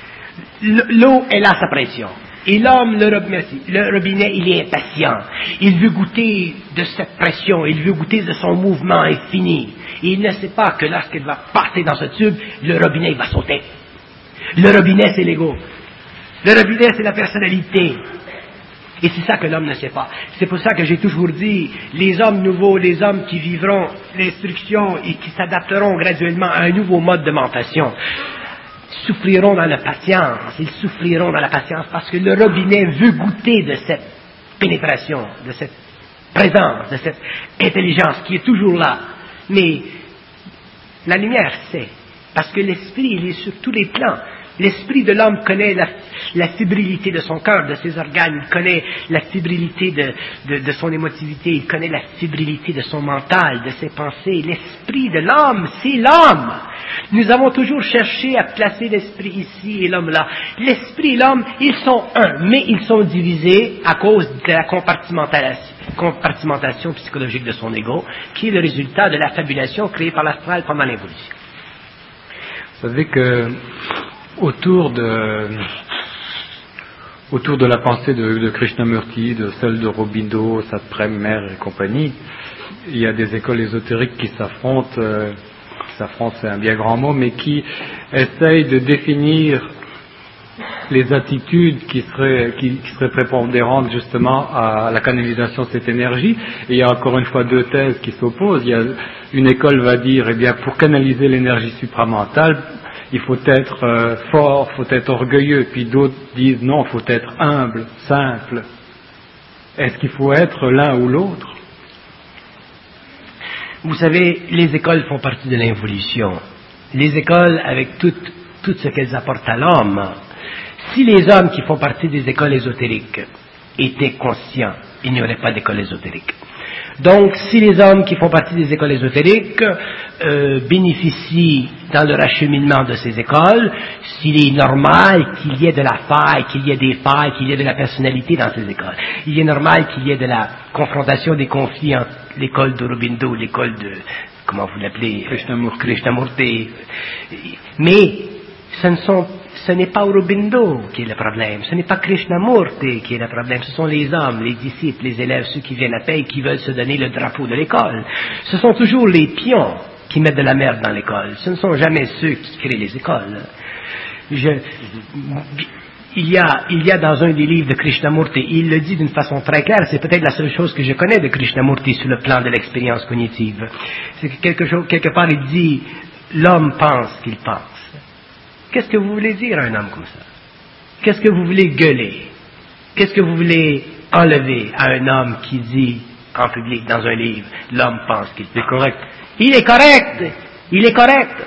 S1: L'eau elle a sa pression. Et l'homme, le robinet, le robinet, il est impatient. Il veut goûter de cette pression, il veut goûter de son mouvement infini. Et il ne sait pas que lorsqu'il va passer dans ce tube, le robinet il va sauter. Le robinet, c'est l'ego. Le robinet, c'est la personnalité. Et c'est ça que l'homme ne sait pas. C'est pour ça que j'ai toujours dit, les hommes nouveaux, les hommes qui vivront l'instruction et qui s'adapteront graduellement à un nouveau mode de mentation, souffriront dans la patience, ils souffriront dans la patience parce que le robinet veut goûter de cette pénétration, de cette présence, de cette intelligence qui est toujours là. Mais la lumière sait, parce que l'esprit il est sur tous les plans. L'esprit de l'homme connaît la, la fébrilité de son cœur, de ses organes, il connaît la fébrilité de, de, de son émotivité, il connaît la fébrilité de son mental, de ses pensées. L'esprit de l'homme, c'est l'homme. Nous avons toujours cherché à placer l'esprit ici et l'homme là. L'esprit et l'homme, ils sont un, mais ils sont divisés à cause de la compartimentation, compartimentation psychologique de son ego, qui est le résultat de la fabulation créée par l'astral pendant l'évolution.
S2: Vous savez que autour de autour de la pensée de, de Krishnamurti, de celle d'Aurobindo, Satprem, Mère et compagnie, il y a des écoles ésotériques qui s'affrontent, euh, qui s'affrontent c'est un bien grand mot, mais qui essayent de définir les attitudes qui seraient, qui, qui seraient prépondérantes justement à la canalisation de cette énergie. Et il y a encore une fois deux thèses qui s'opposent. Il y a, une école va dire, eh bien, pour canaliser l'énergie supramentale, il faut être euh, fort, il faut être orgueilleux, puis d'autres disent non, il faut être humble, simple. Est-ce qu'il faut être l'un ou l'autre?
S1: Vous savez, les écoles font partie de l'évolution. Les écoles, avec tout, tout ce qu'elles apportent à l'homme, si les hommes qui font partie des écoles ésotériques étaient conscients, il n'y aurait pas d'école ésotérique. Donc, si les hommes qui font partie des écoles ésotériques euh, bénéficient dans leur acheminement de ces écoles, s'il est normal qu'il y ait de la faille, qu'il y ait des failles, qu'il y ait de la personnalité dans ces écoles. Il est normal qu'il y ait de la confrontation des conflits entre l'école d'Aurobindo, l'école de, comment vous l'appelez,
S2: Krishnamurti.
S1: Krishnamurti. Mais ce ne sont Ce n'est pas Aurobindo qui est le problème, ce n'est pas Krishnamurti qui est le problème, ce sont les hommes, les disciples, les élèves, ceux qui viennent à paix et qui veulent se donner le drapeau de l'école. Ce sont toujours les pions qui mettent de la merde dans l'école, ce ne sont jamais ceux qui créent les écoles. Je, il, y a, il y a dans un des livres de Krishnamurti, il le dit d'une façon très claire, c'est peut-être la seule chose que je connais de Krishnamurti sur le plan de l'expérience cognitive. C'est que quelque, chose, quelque part il dit, l'homme pense qu'il pense. Qu'est-ce que vous voulez dire à un homme comme ça? Qu'est-ce que vous voulez gueuler? Qu'est-ce que vous voulez enlever à un homme qui dit en public dans un livre, l'homme pense qu'il est correct? Il est correct! Il est correct!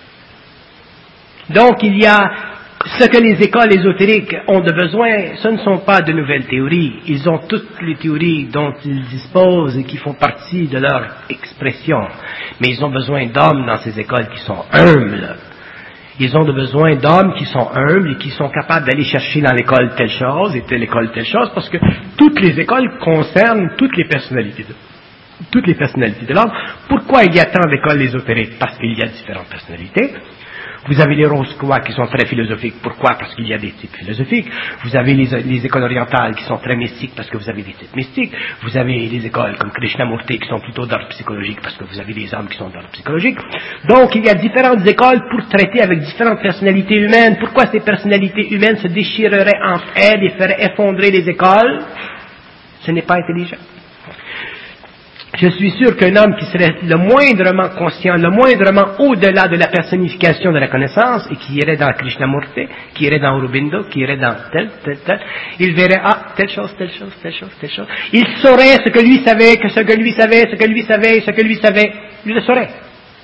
S1: Donc il y a ce que les écoles ésotériques ont de besoin, ce ne sont pas de nouvelles théories. Ils ont toutes les théories dont ils disposent et qui font partie de leur expression. Mais ils ont besoin d'hommes dans ces écoles qui sont humbles. Ils ont besoin d'hommes qui sont humbles et qui sont capables d'aller chercher dans l'école telle chose et telle école telle chose, parce que toutes les écoles concernent toutes les personnalités de, toutes les personnalités de l'homme. Pourquoi il y a tant d'écoles ésotériques? Parce qu'il y a différentes personnalités. Vous avez les Rose-Croix qui sont très philosophiques. Pourquoi? Parce qu'il y a des types philosophiques. Vous avez les, les écoles orientales qui sont très mystiques parce que vous avez des types mystiques. Vous avez les écoles comme Krishnamurti qui sont plutôt d'ordre psychologique parce que vous avez des hommes qui sont d'ordre psychologique. Donc il y a différentes écoles pour traiter avec différentes personnalités humaines. Pourquoi ces personnalités humaines se déchireraient entre elles et feraient effondrer les écoles? Ce n'est pas intelligent. Je suis sûr qu'un homme qui serait le moindrement conscient, le moindrement au-delà de la personnification de la connaissance, et qui irait dans Krishnamurti, qui irait dans Aurobindo, qui irait dans tel, tel, tel, il verrait, ah, telle chose, telle chose, telle chose, telle chose. Il saurait ce que lui savait, que ce que lui savait, ce que lui savait, ce que lui savait. Il le saurait.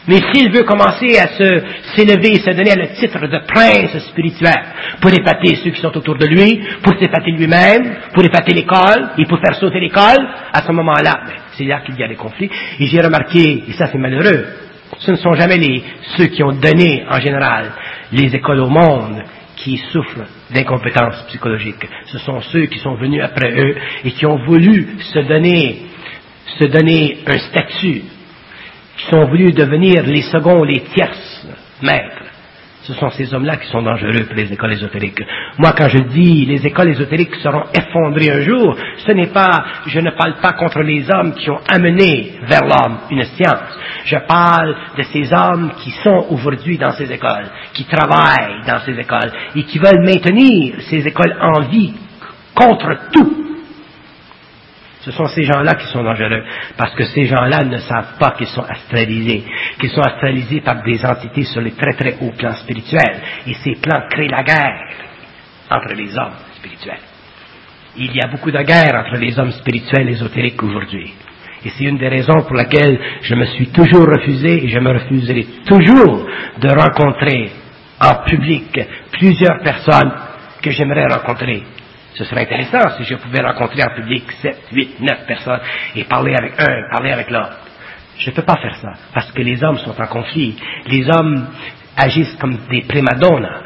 S1: Mais s'il veut commencer à se, s'élever et se donner le titre de prince spirituel, pour épater ceux qui sont autour de lui, pour s'épater lui-même, pour épater l'école, et pour faire sauter l'école, à ce moment-là, ben, c'est là qu'il y a des conflits. Et j'ai remarqué, et ça c'est malheureux, ce ne sont jamais les, ceux qui ont donné, en général, les écoles au monde, qui souffrent d'incompétence psychologique. Ce sont ceux qui sont venus après eux et qui ont voulu se donner, se donner un statut, qui sont voulus devenir les seconds ou les tierces maîtres. Ce sont ces hommes-là qui sont dangereux pour les écoles ésotériques. Moi, quand je dis les écoles ésotériques seront effondrées un jour, ce n'est pas, je ne parle pas contre les hommes qui ont amené vers l'homme une science. Je parle de ces hommes qui sont aujourd'hui dans ces écoles, qui travaillent dans ces écoles et qui veulent maintenir ces écoles en vie contre tout. Ce sont ces gens-là qui sont dangereux, parce que ces gens-là ne savent pas qu'ils sont astralisés, qu'ils sont astralisés par des entités sur les très très hauts plans spirituels, et ces plans créent la guerre entre les hommes spirituels. Il y a beaucoup de guerre entre les hommes spirituels et ésotériques aujourd'hui, et c'est une des raisons pour laquelle je me suis toujours refusé, et je me refuserai toujours de rencontrer en public plusieurs personnes que j'aimerais rencontrer. Ce serait intéressant si je pouvais rencontrer en public sept, huit, neuf personnes et parler avec un, parler avec l'autre. Je ne peux pas faire ça, parce que les hommes sont en conflit. Les hommes agissent comme des primadonnas.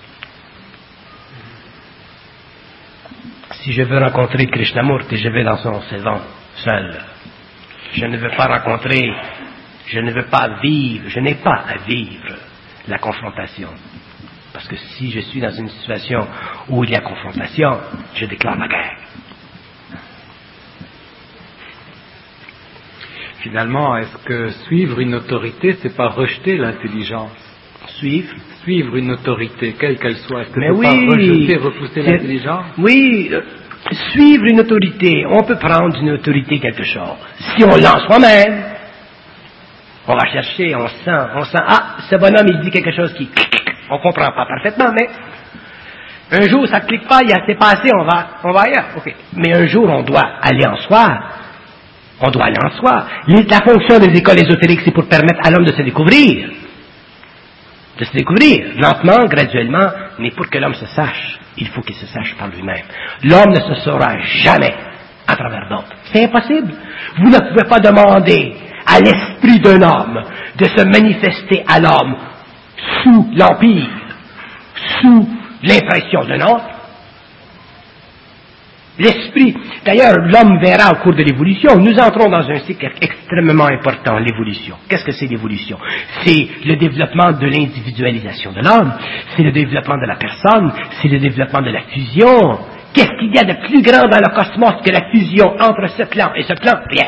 S1: Si je veux rencontrer Krishnamurti, je vais dans son salon, seul. Je ne veux pas rencontrer, je ne veux pas vivre, je n'ai pas à vivre la confrontation. Parce que si je suis dans une situation où il y a confrontation, je déclare la guerre.
S2: Finalement, est-ce que suivre une autorité, c'est pas rejeter l'intelligence?
S1: Suivre
S2: Suivre une autorité, quelle qu'elle soit, est-ce que
S1: Mais
S2: c'est
S1: oui,
S2: pas rejeter, repousser l'intelligence?
S1: Oui, euh, suivre une autorité, on peut prendre d'une autorité quelque chose. Si on lance soi-même, on va chercher, on sent, on sent, ah, ce bonhomme il dit quelque chose qui... On comprend pas parfaitement, mais un jour ça ne clique pas, il y a assez passé, on va, on va ailleurs. Okay. Mais un jour on doit aller en soi. On doit aller en soi. La fonction des écoles ésotériques, c'est pour permettre à l'homme de se découvrir. De se découvrir, lentement, graduellement, mais pour que l'homme se sache, il faut qu'il se sache par lui-même. L'homme ne se saura jamais à travers d'autres. C'est impossible. Vous ne pouvez pas demander à l'esprit d'un homme de se manifester à l'homme sous l'empire, sous l'impression d'un autre. L'esprit, d'ailleurs, l'homme verra au cours de l'évolution, nous entrons dans un cycle extrêmement important, l'évolution. Qu'est-ce que c'est l'évolution? C'est le développement de l'individualisation de l'homme, c'est le développement de la personne, c'est le développement de la fusion. Qu'est-ce qu'il y a de plus grand dans le cosmos que la fusion entre ce plan et ce plan? Rien.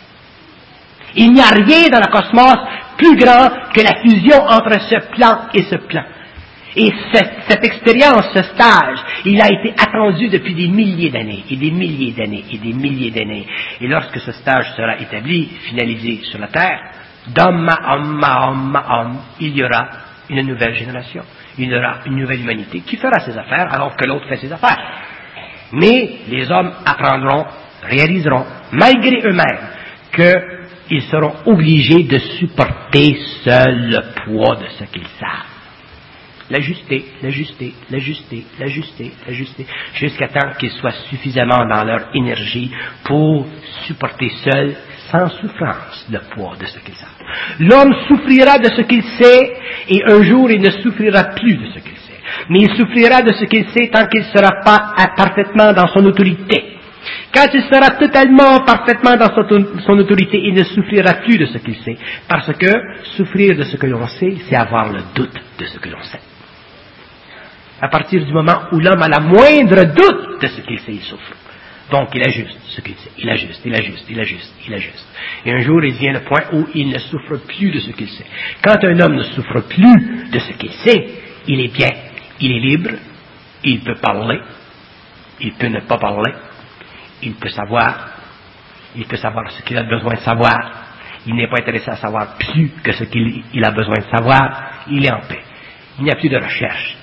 S1: Il n'y a rien dans le cosmos plus grand que la fusion entre ce plan et ce plan. Et cette, cette expérience, ce stage, il a été attendu depuis des milliers d'années, et des milliers d'années, et des milliers d'années. Et lorsque ce stage sera établi, finalisé sur la Terre, d'homme à homme à homme à homme, il y aura une nouvelle génération. Il y aura une nouvelle humanité qui fera ses affaires alors que l'autre fait ses affaires. Mais les hommes apprendront, réaliseront, malgré eux-mêmes, que ils seront obligés de supporter seuls le poids de ce qu'ils savent. L'ajuster, l'ajuster, l'ajuster, l'ajuster, l'ajuster, jusqu'à temps qu'ils soient suffisamment dans leur énergie pour supporter seuls, sans souffrance, le poids de ce qu'ils savent. L'homme souffrira de ce qu'il sait, et un jour il ne souffrira plus de ce qu'il sait. Mais il souffrira de ce qu'il sait tant qu'il ne sera pas parfaitement dans son autorité. Quand il sera totalement, parfaitement dans son, son autorité, il ne souffrira plus de ce qu'il sait. Parce que souffrir de ce que l'on sait, c'est avoir le doute de ce que l'on sait. À partir du moment où l'homme a la moindre doute de ce qu'il sait, il souffre. Donc il ajuste ce qu'il sait, il ajuste, il ajuste, il ajuste, il ajuste. Et un jour, il vient le point où il ne souffre plus de ce qu'il sait. Quand un homme ne souffre plus de ce qu'il sait, il est bien, il est libre, il peut parler, il peut ne pas parler, il peut savoir, il peut savoir ce qu'il a besoin de savoir, il n'est pas intéressé à savoir plus que ce qu'il il a besoin de savoir, il est en paix. Il n'y a plus de recherche.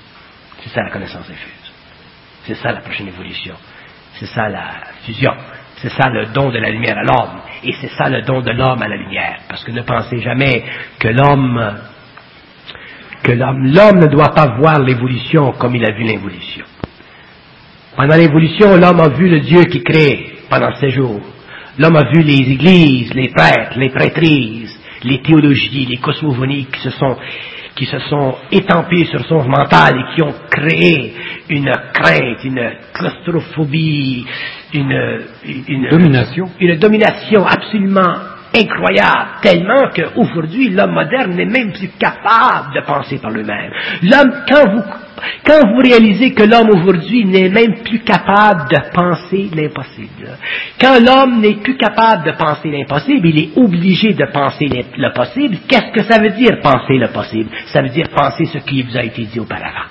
S1: C'est ça la connaissance infuse. C'est ça la prochaine évolution. C'est ça la fusion. C'est ça le don de la lumière à l'homme. Et c'est ça le don de l'homme à la lumière. Parce que ne pensez jamais que l'homme, que l'homme, l'homme ne doit pas voir l'évolution comme il a vu l'évolution. Pendant l'évolution, l'homme a vu le Dieu qui crée pendant ces jours. L'homme a vu les églises, les prêtres, les prêtrises, les théologies, les cosmophonies qui se sont, qui se sont étampées sur son mental et qui ont créé une crainte, une claustrophobie, une, une
S2: domination,
S1: une domination absolument incroyable, tellement qu'aujourd'hui, l'homme moderne n'est même plus capable de penser par lui-même. L'homme, quand vous, quand vous réalisez que l'homme aujourd'hui n'est même plus capable de penser l'impossible, quand l'homme n'est plus capable de penser l'impossible, il est obligé de penser le possible. Qu'est-ce que ça veut dire, penser le possible? Ça veut dire penser ce qui vous a été dit auparavant.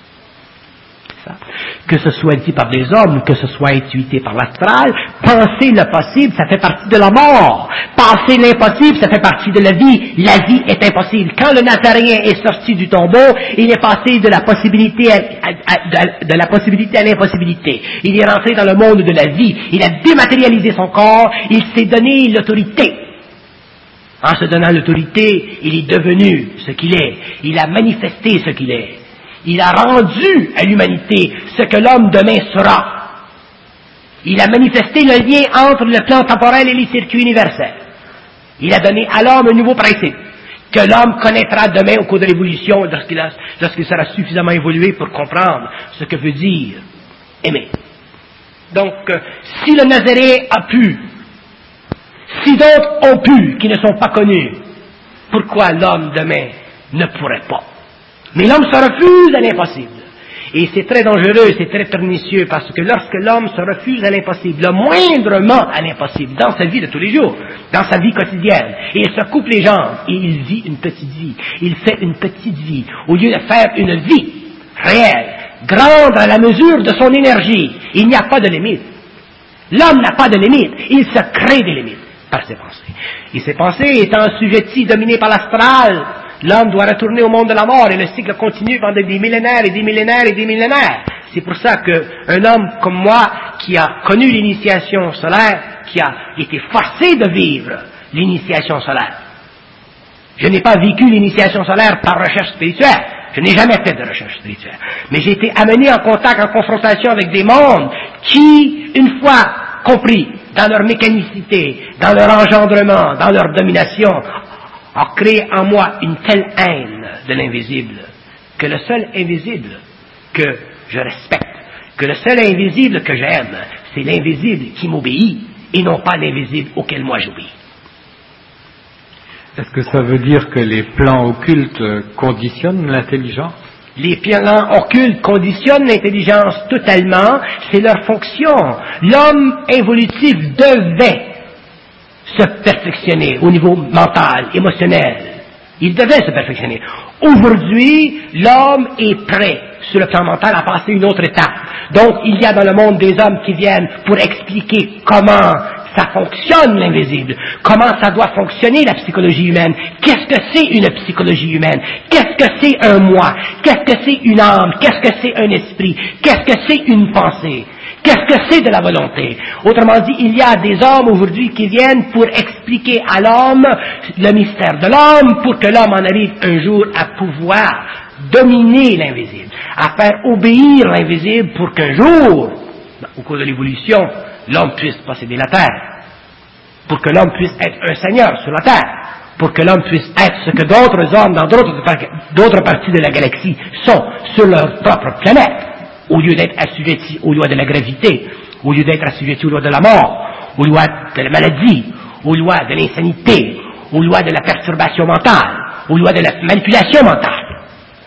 S1: Que ce soit dit par des hommes, que ce soit intuité par l'astral, penser le possible, ça fait partie de la mort. Penser l'impossible, ça fait partie de la vie. La vie est impossible. Quand le Nazaréen est sorti du tombeau, il est passé de la possibilité à, à, à, de la possibilité à l'impossibilité. Il est rentré dans le monde de la vie. Il a dématérialisé son corps. Il s'est donné l'autorité. En se donnant l'autorité, il est devenu ce qu'il est. Il a manifesté ce qu'il est. Il a rendu à l'humanité ce que l'homme demain sera. Il a manifesté le lien entre le plan temporel et les circuits universels. Il a donné à l'homme un nouveau principe que l'homme connaîtra demain au cours de l'évolution lorsqu'il, a, lorsqu'il sera suffisamment évolué pour comprendre ce que veut dire aimer. Donc, euh, si le Nazaréen a pu, si d'autres ont pu, qui ne sont pas connus, pourquoi l'homme demain ne pourrait pas? Mais l'homme se refuse à l'impossible. Et c'est très dangereux, c'est très pernicieux, parce que lorsque l'homme se refuse à l'impossible, le moindrement à l'impossible, dans sa vie de tous les jours, dans sa vie quotidienne, et il se coupe les jambes, et il vit une petite vie, il fait une petite vie, au lieu de faire une vie réelle, grande à la mesure de son énergie, il n'y a pas de limite. L'homme n'a pas de limite, il se crée des limites par ses pensées. Et ses pensées étant assujetties, dominées par l'astral, l'homme doit retourner au monde de la mort et le cycle continue pendant des millénaires et des millénaires et des millénaires. C'est pour ça qu'un homme comme moi, qui a connu l'initiation solaire, qui a été forcé de vivre l'initiation solaire, je n'ai pas vécu l'initiation solaire par recherche spirituelle, je n'ai jamais fait de recherche spirituelle, mais j'ai été amené en contact, en confrontation avec des mondes qui, une fois compris dans leur mécanicité, dans leur engendrement, dans leur domination, a créé en moi une telle haine de l'invisible, que le seul invisible que je respecte, que le seul invisible que j'aime, c'est l'invisible qui m'obéit, et non pas l'invisible auquel moi j'obéis.
S2: Est-ce que ça veut dire que les plans occultes conditionnent l'intelligence?
S1: Les plans occultes conditionnent l'intelligence totalement, c'est leur fonction. L'homme évolutif devait se perfectionner au niveau mental, émotionnel. Il devait se perfectionner. Aujourd'hui, l'homme est prêt, sur le plan mental, à passer une autre étape. Donc, il y a dans le monde des hommes qui viennent pour expliquer comment ça fonctionne l'invisible, comment ça doit fonctionner la psychologie humaine, qu'est-ce que c'est une psychologie humaine, qu'est-ce que c'est un moi, qu'est-ce que c'est une âme, qu'est-ce que c'est un esprit, qu'est-ce que c'est une pensée. Qu'est-ce que c'est de la volonté? Autrement dit, il y a des hommes aujourd'hui qui viennent pour expliquer à l'homme le mystère de l'homme, pour que l'homme en arrive un jour à pouvoir dominer l'invisible, à faire obéir l'invisible pour qu'un jour, au cours de l'évolution, l'homme puisse posséder la terre, pour que l'homme puisse être un seigneur sur la terre, pour que l'homme puisse être ce que d'autres hommes dans d'autres, d'autres parties de la galaxie sont sur leur propre planète. Au lieu d'être assujetti aux lois de la gravité, au lieu d'être assujetti aux lois de la mort, aux lois de la maladie, aux lois de l'insanité, aux lois de la perturbation mentale, aux lois de la manipulation mentale.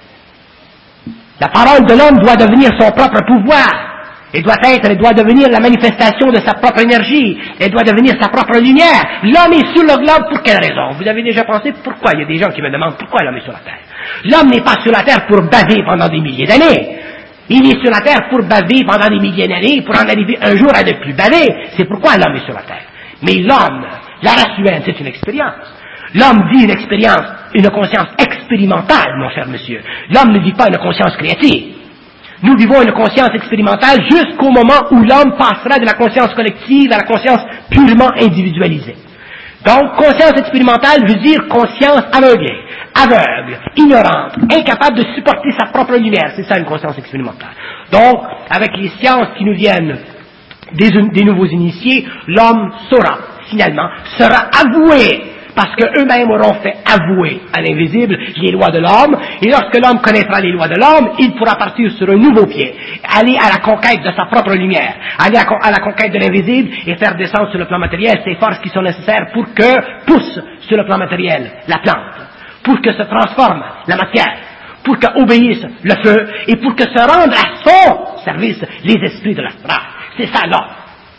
S1: La parole de l'homme doit devenir son propre pouvoir. Elle doit être, elle doit devenir la manifestation de sa propre énergie. Elle doit devenir sa propre lumière. L'homme est sur le globe pour quelle raison? Vous avez déjà pensé pourquoi? Il y a des gens qui me demandent pourquoi l'homme est sur la terre. L'homme n'est pas sur la terre pour baver pendant des milliers d'années. Il est sur la terre pour baver pendant des milliers d'années, pour en arriver un jour à ne plus baver. C'est pourquoi l'homme est sur la terre. Mais l'homme, la race humaine, c'est une expérience. L'homme vit une expérience, une conscience expérimentale, mon cher monsieur. L'homme ne vit pas une conscience créative. Nous vivons une conscience expérimentale jusqu'au moment où l'homme passera de la conscience collective à la conscience purement individualisée. Donc, conscience expérimentale veut dire conscience aveuglée, aveugle, ignorante, incapable de supporter sa propre lumière. C'est ça une conscience expérimentale. Donc, avec les sciences qui nous viennent des, des nouveaux initiés, l'homme saura, finalement, sera avoué, parce qu'eux-mêmes auront fait avouer à l'invisible les lois de l'homme, et lorsque l'homme connaîtra les lois de l'homme, il pourra partir sur un nouveau pied, aller à la conquête de sa propre lumière, aller à la conquête de l'invisible et faire descendre sur le plan matériel ces forces qui sont nécessaires pour que pousse sur le plan matériel la plante, pour que se transforme la matière, pour qu'obéisse le feu, et pour que se rendent à son service les esprits de l'astral. C'est ça l'homme.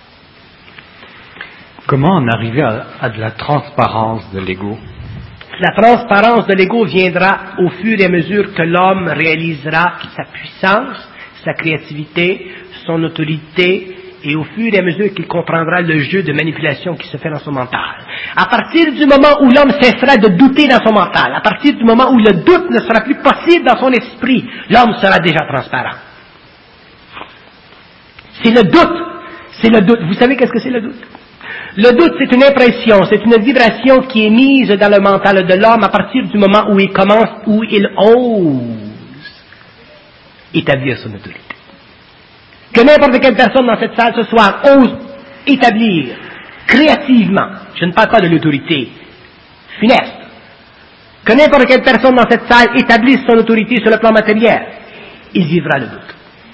S2: Comment en arriver à, à de la transparence de l'ego?
S1: La transparence de l'ego viendra au fur et à mesure que l'homme réalisera sa puissance, sa créativité, son autorité, et au fur et à mesure qu'il comprendra le jeu de manipulation qui se fait dans son mental. À partir du moment où l'homme cessera de douter dans son mental, à partir du moment où le doute ne sera plus possible dans son esprit, l'homme sera déjà transparent. C'est le doute. C'est le doute. Vous savez qu'est-ce que c'est le doute? Le doute, c'est une impression, c'est une vibration qui est mise dans le mental de l'homme à partir du moment où il commence, où il ose établir son autorité. Que n'importe quelle personne dans cette salle ce soir ose établir créativement, je ne parle pas de l'autorité funeste, que n'importe quelle personne dans cette salle établisse son autorité sur le plan matériel, il vivra le doute.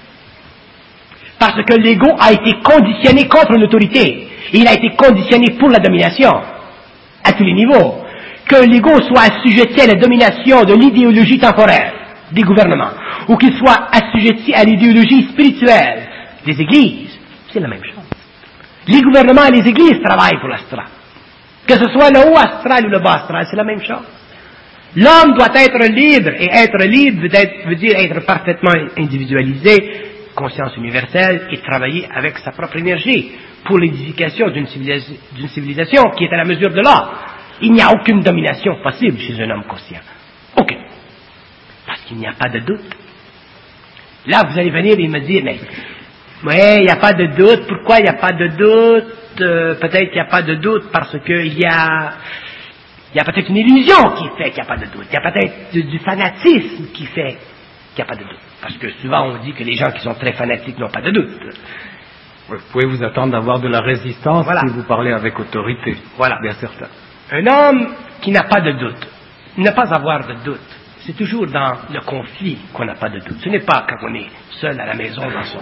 S1: Parce que l'ego a été conditionné contre l'autorité. Il a été conditionné pour la domination, à tous les niveaux. Que l'ego soit assujetti à la domination de l'idéologie temporelle des gouvernements, ou qu'il soit assujetti à l'idéologie spirituelle des églises, c'est la même chose. Les gouvernements et les églises travaillent pour l'astral. Que ce soit le haut astral ou le bas astral, c'est la même chose. L'homme doit être libre, et être libre veut, être, veut dire être parfaitement individualisé, conscience universelle, et travailler avec sa propre énergie pour l'édification d'une civilisation, d'une civilisation qui est à la mesure de l'homme. Il n'y a aucune domination possible chez un homme conscient. Aucune. Parce qu'il n'y a pas de doute. Là, vous allez venir et me dire, mais, ouais, il n'y a pas de doute. Pourquoi il n'y a pas de doute? Euh, peut-être qu'il n'y a pas de doute parce qu'il y a, il y a peut-être une illusion qui fait qu'il n'y a pas de doute. Il y a peut-être du, du fanatisme qui fait qu'il n'y a pas de doute. Parce que souvent on dit que les gens qui sont très fanatiques n'ont pas de doute.
S2: Vous pouvez vous attendre d'avoir de la résistance
S1: voilà.
S2: si vous parlez avec autorité.
S1: Voilà.
S2: Bien certain.
S1: Un homme qui n'a pas de doute, ne pas avoir de doute, c'est toujours dans le conflit qu'on n'a pas de doute. Ce n'est pas quand on est seul à la maison dans son...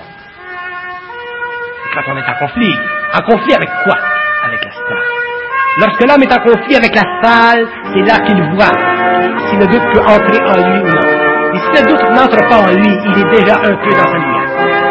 S1: Quand on est en conflit. En conflit avec quoi? Avec l'astral. Lorsque l'homme est en conflit avec l'astral, c'est là qu'il voit si le doute peut entrer en lui ou non. Et si le doute n'entre pas en lui, il est déjà un peu dans sa lumière.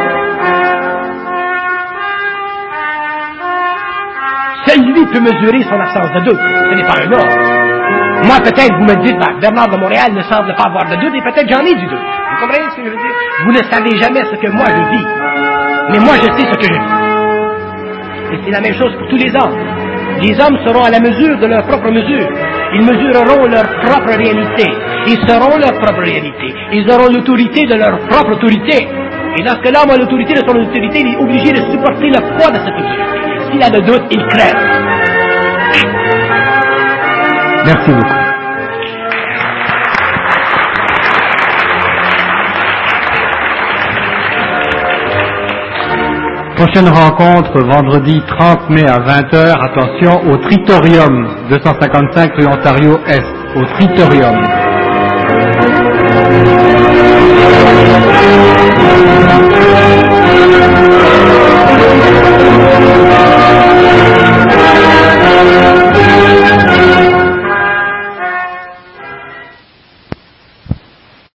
S1: Seul lui peut mesurer son absence de doute. Ce n'est pas un autre. Moi, peut-être, vous me dites, bah, Bernard de Montréal ne semble pas avoir de doute, et peut-être j'en ai du doute. Vous comprenez ce que je veux dire? Vous ne savez jamais ce que moi je vis. Mais moi, je sais ce que je vis. Et c'est la même chose pour tous les hommes. Les hommes seront à la mesure de leur propre mesure. Ils mesureront leur propre réalité. Ils seront leur propre réalité. Ils auront l'autorité de leur propre autorité. Et lorsque l'homme a l'autorité de son autorité, il est obligé de supporter le poids de cette autorité. S'il a de doute, il crève.
S2: Merci beaucoup. Prochaine rencontre vendredi trente mai à vingt heures. Attention au Tritorium, deux cent cinquante-cinq rue Ontario Est, au Tritorium. Thank you.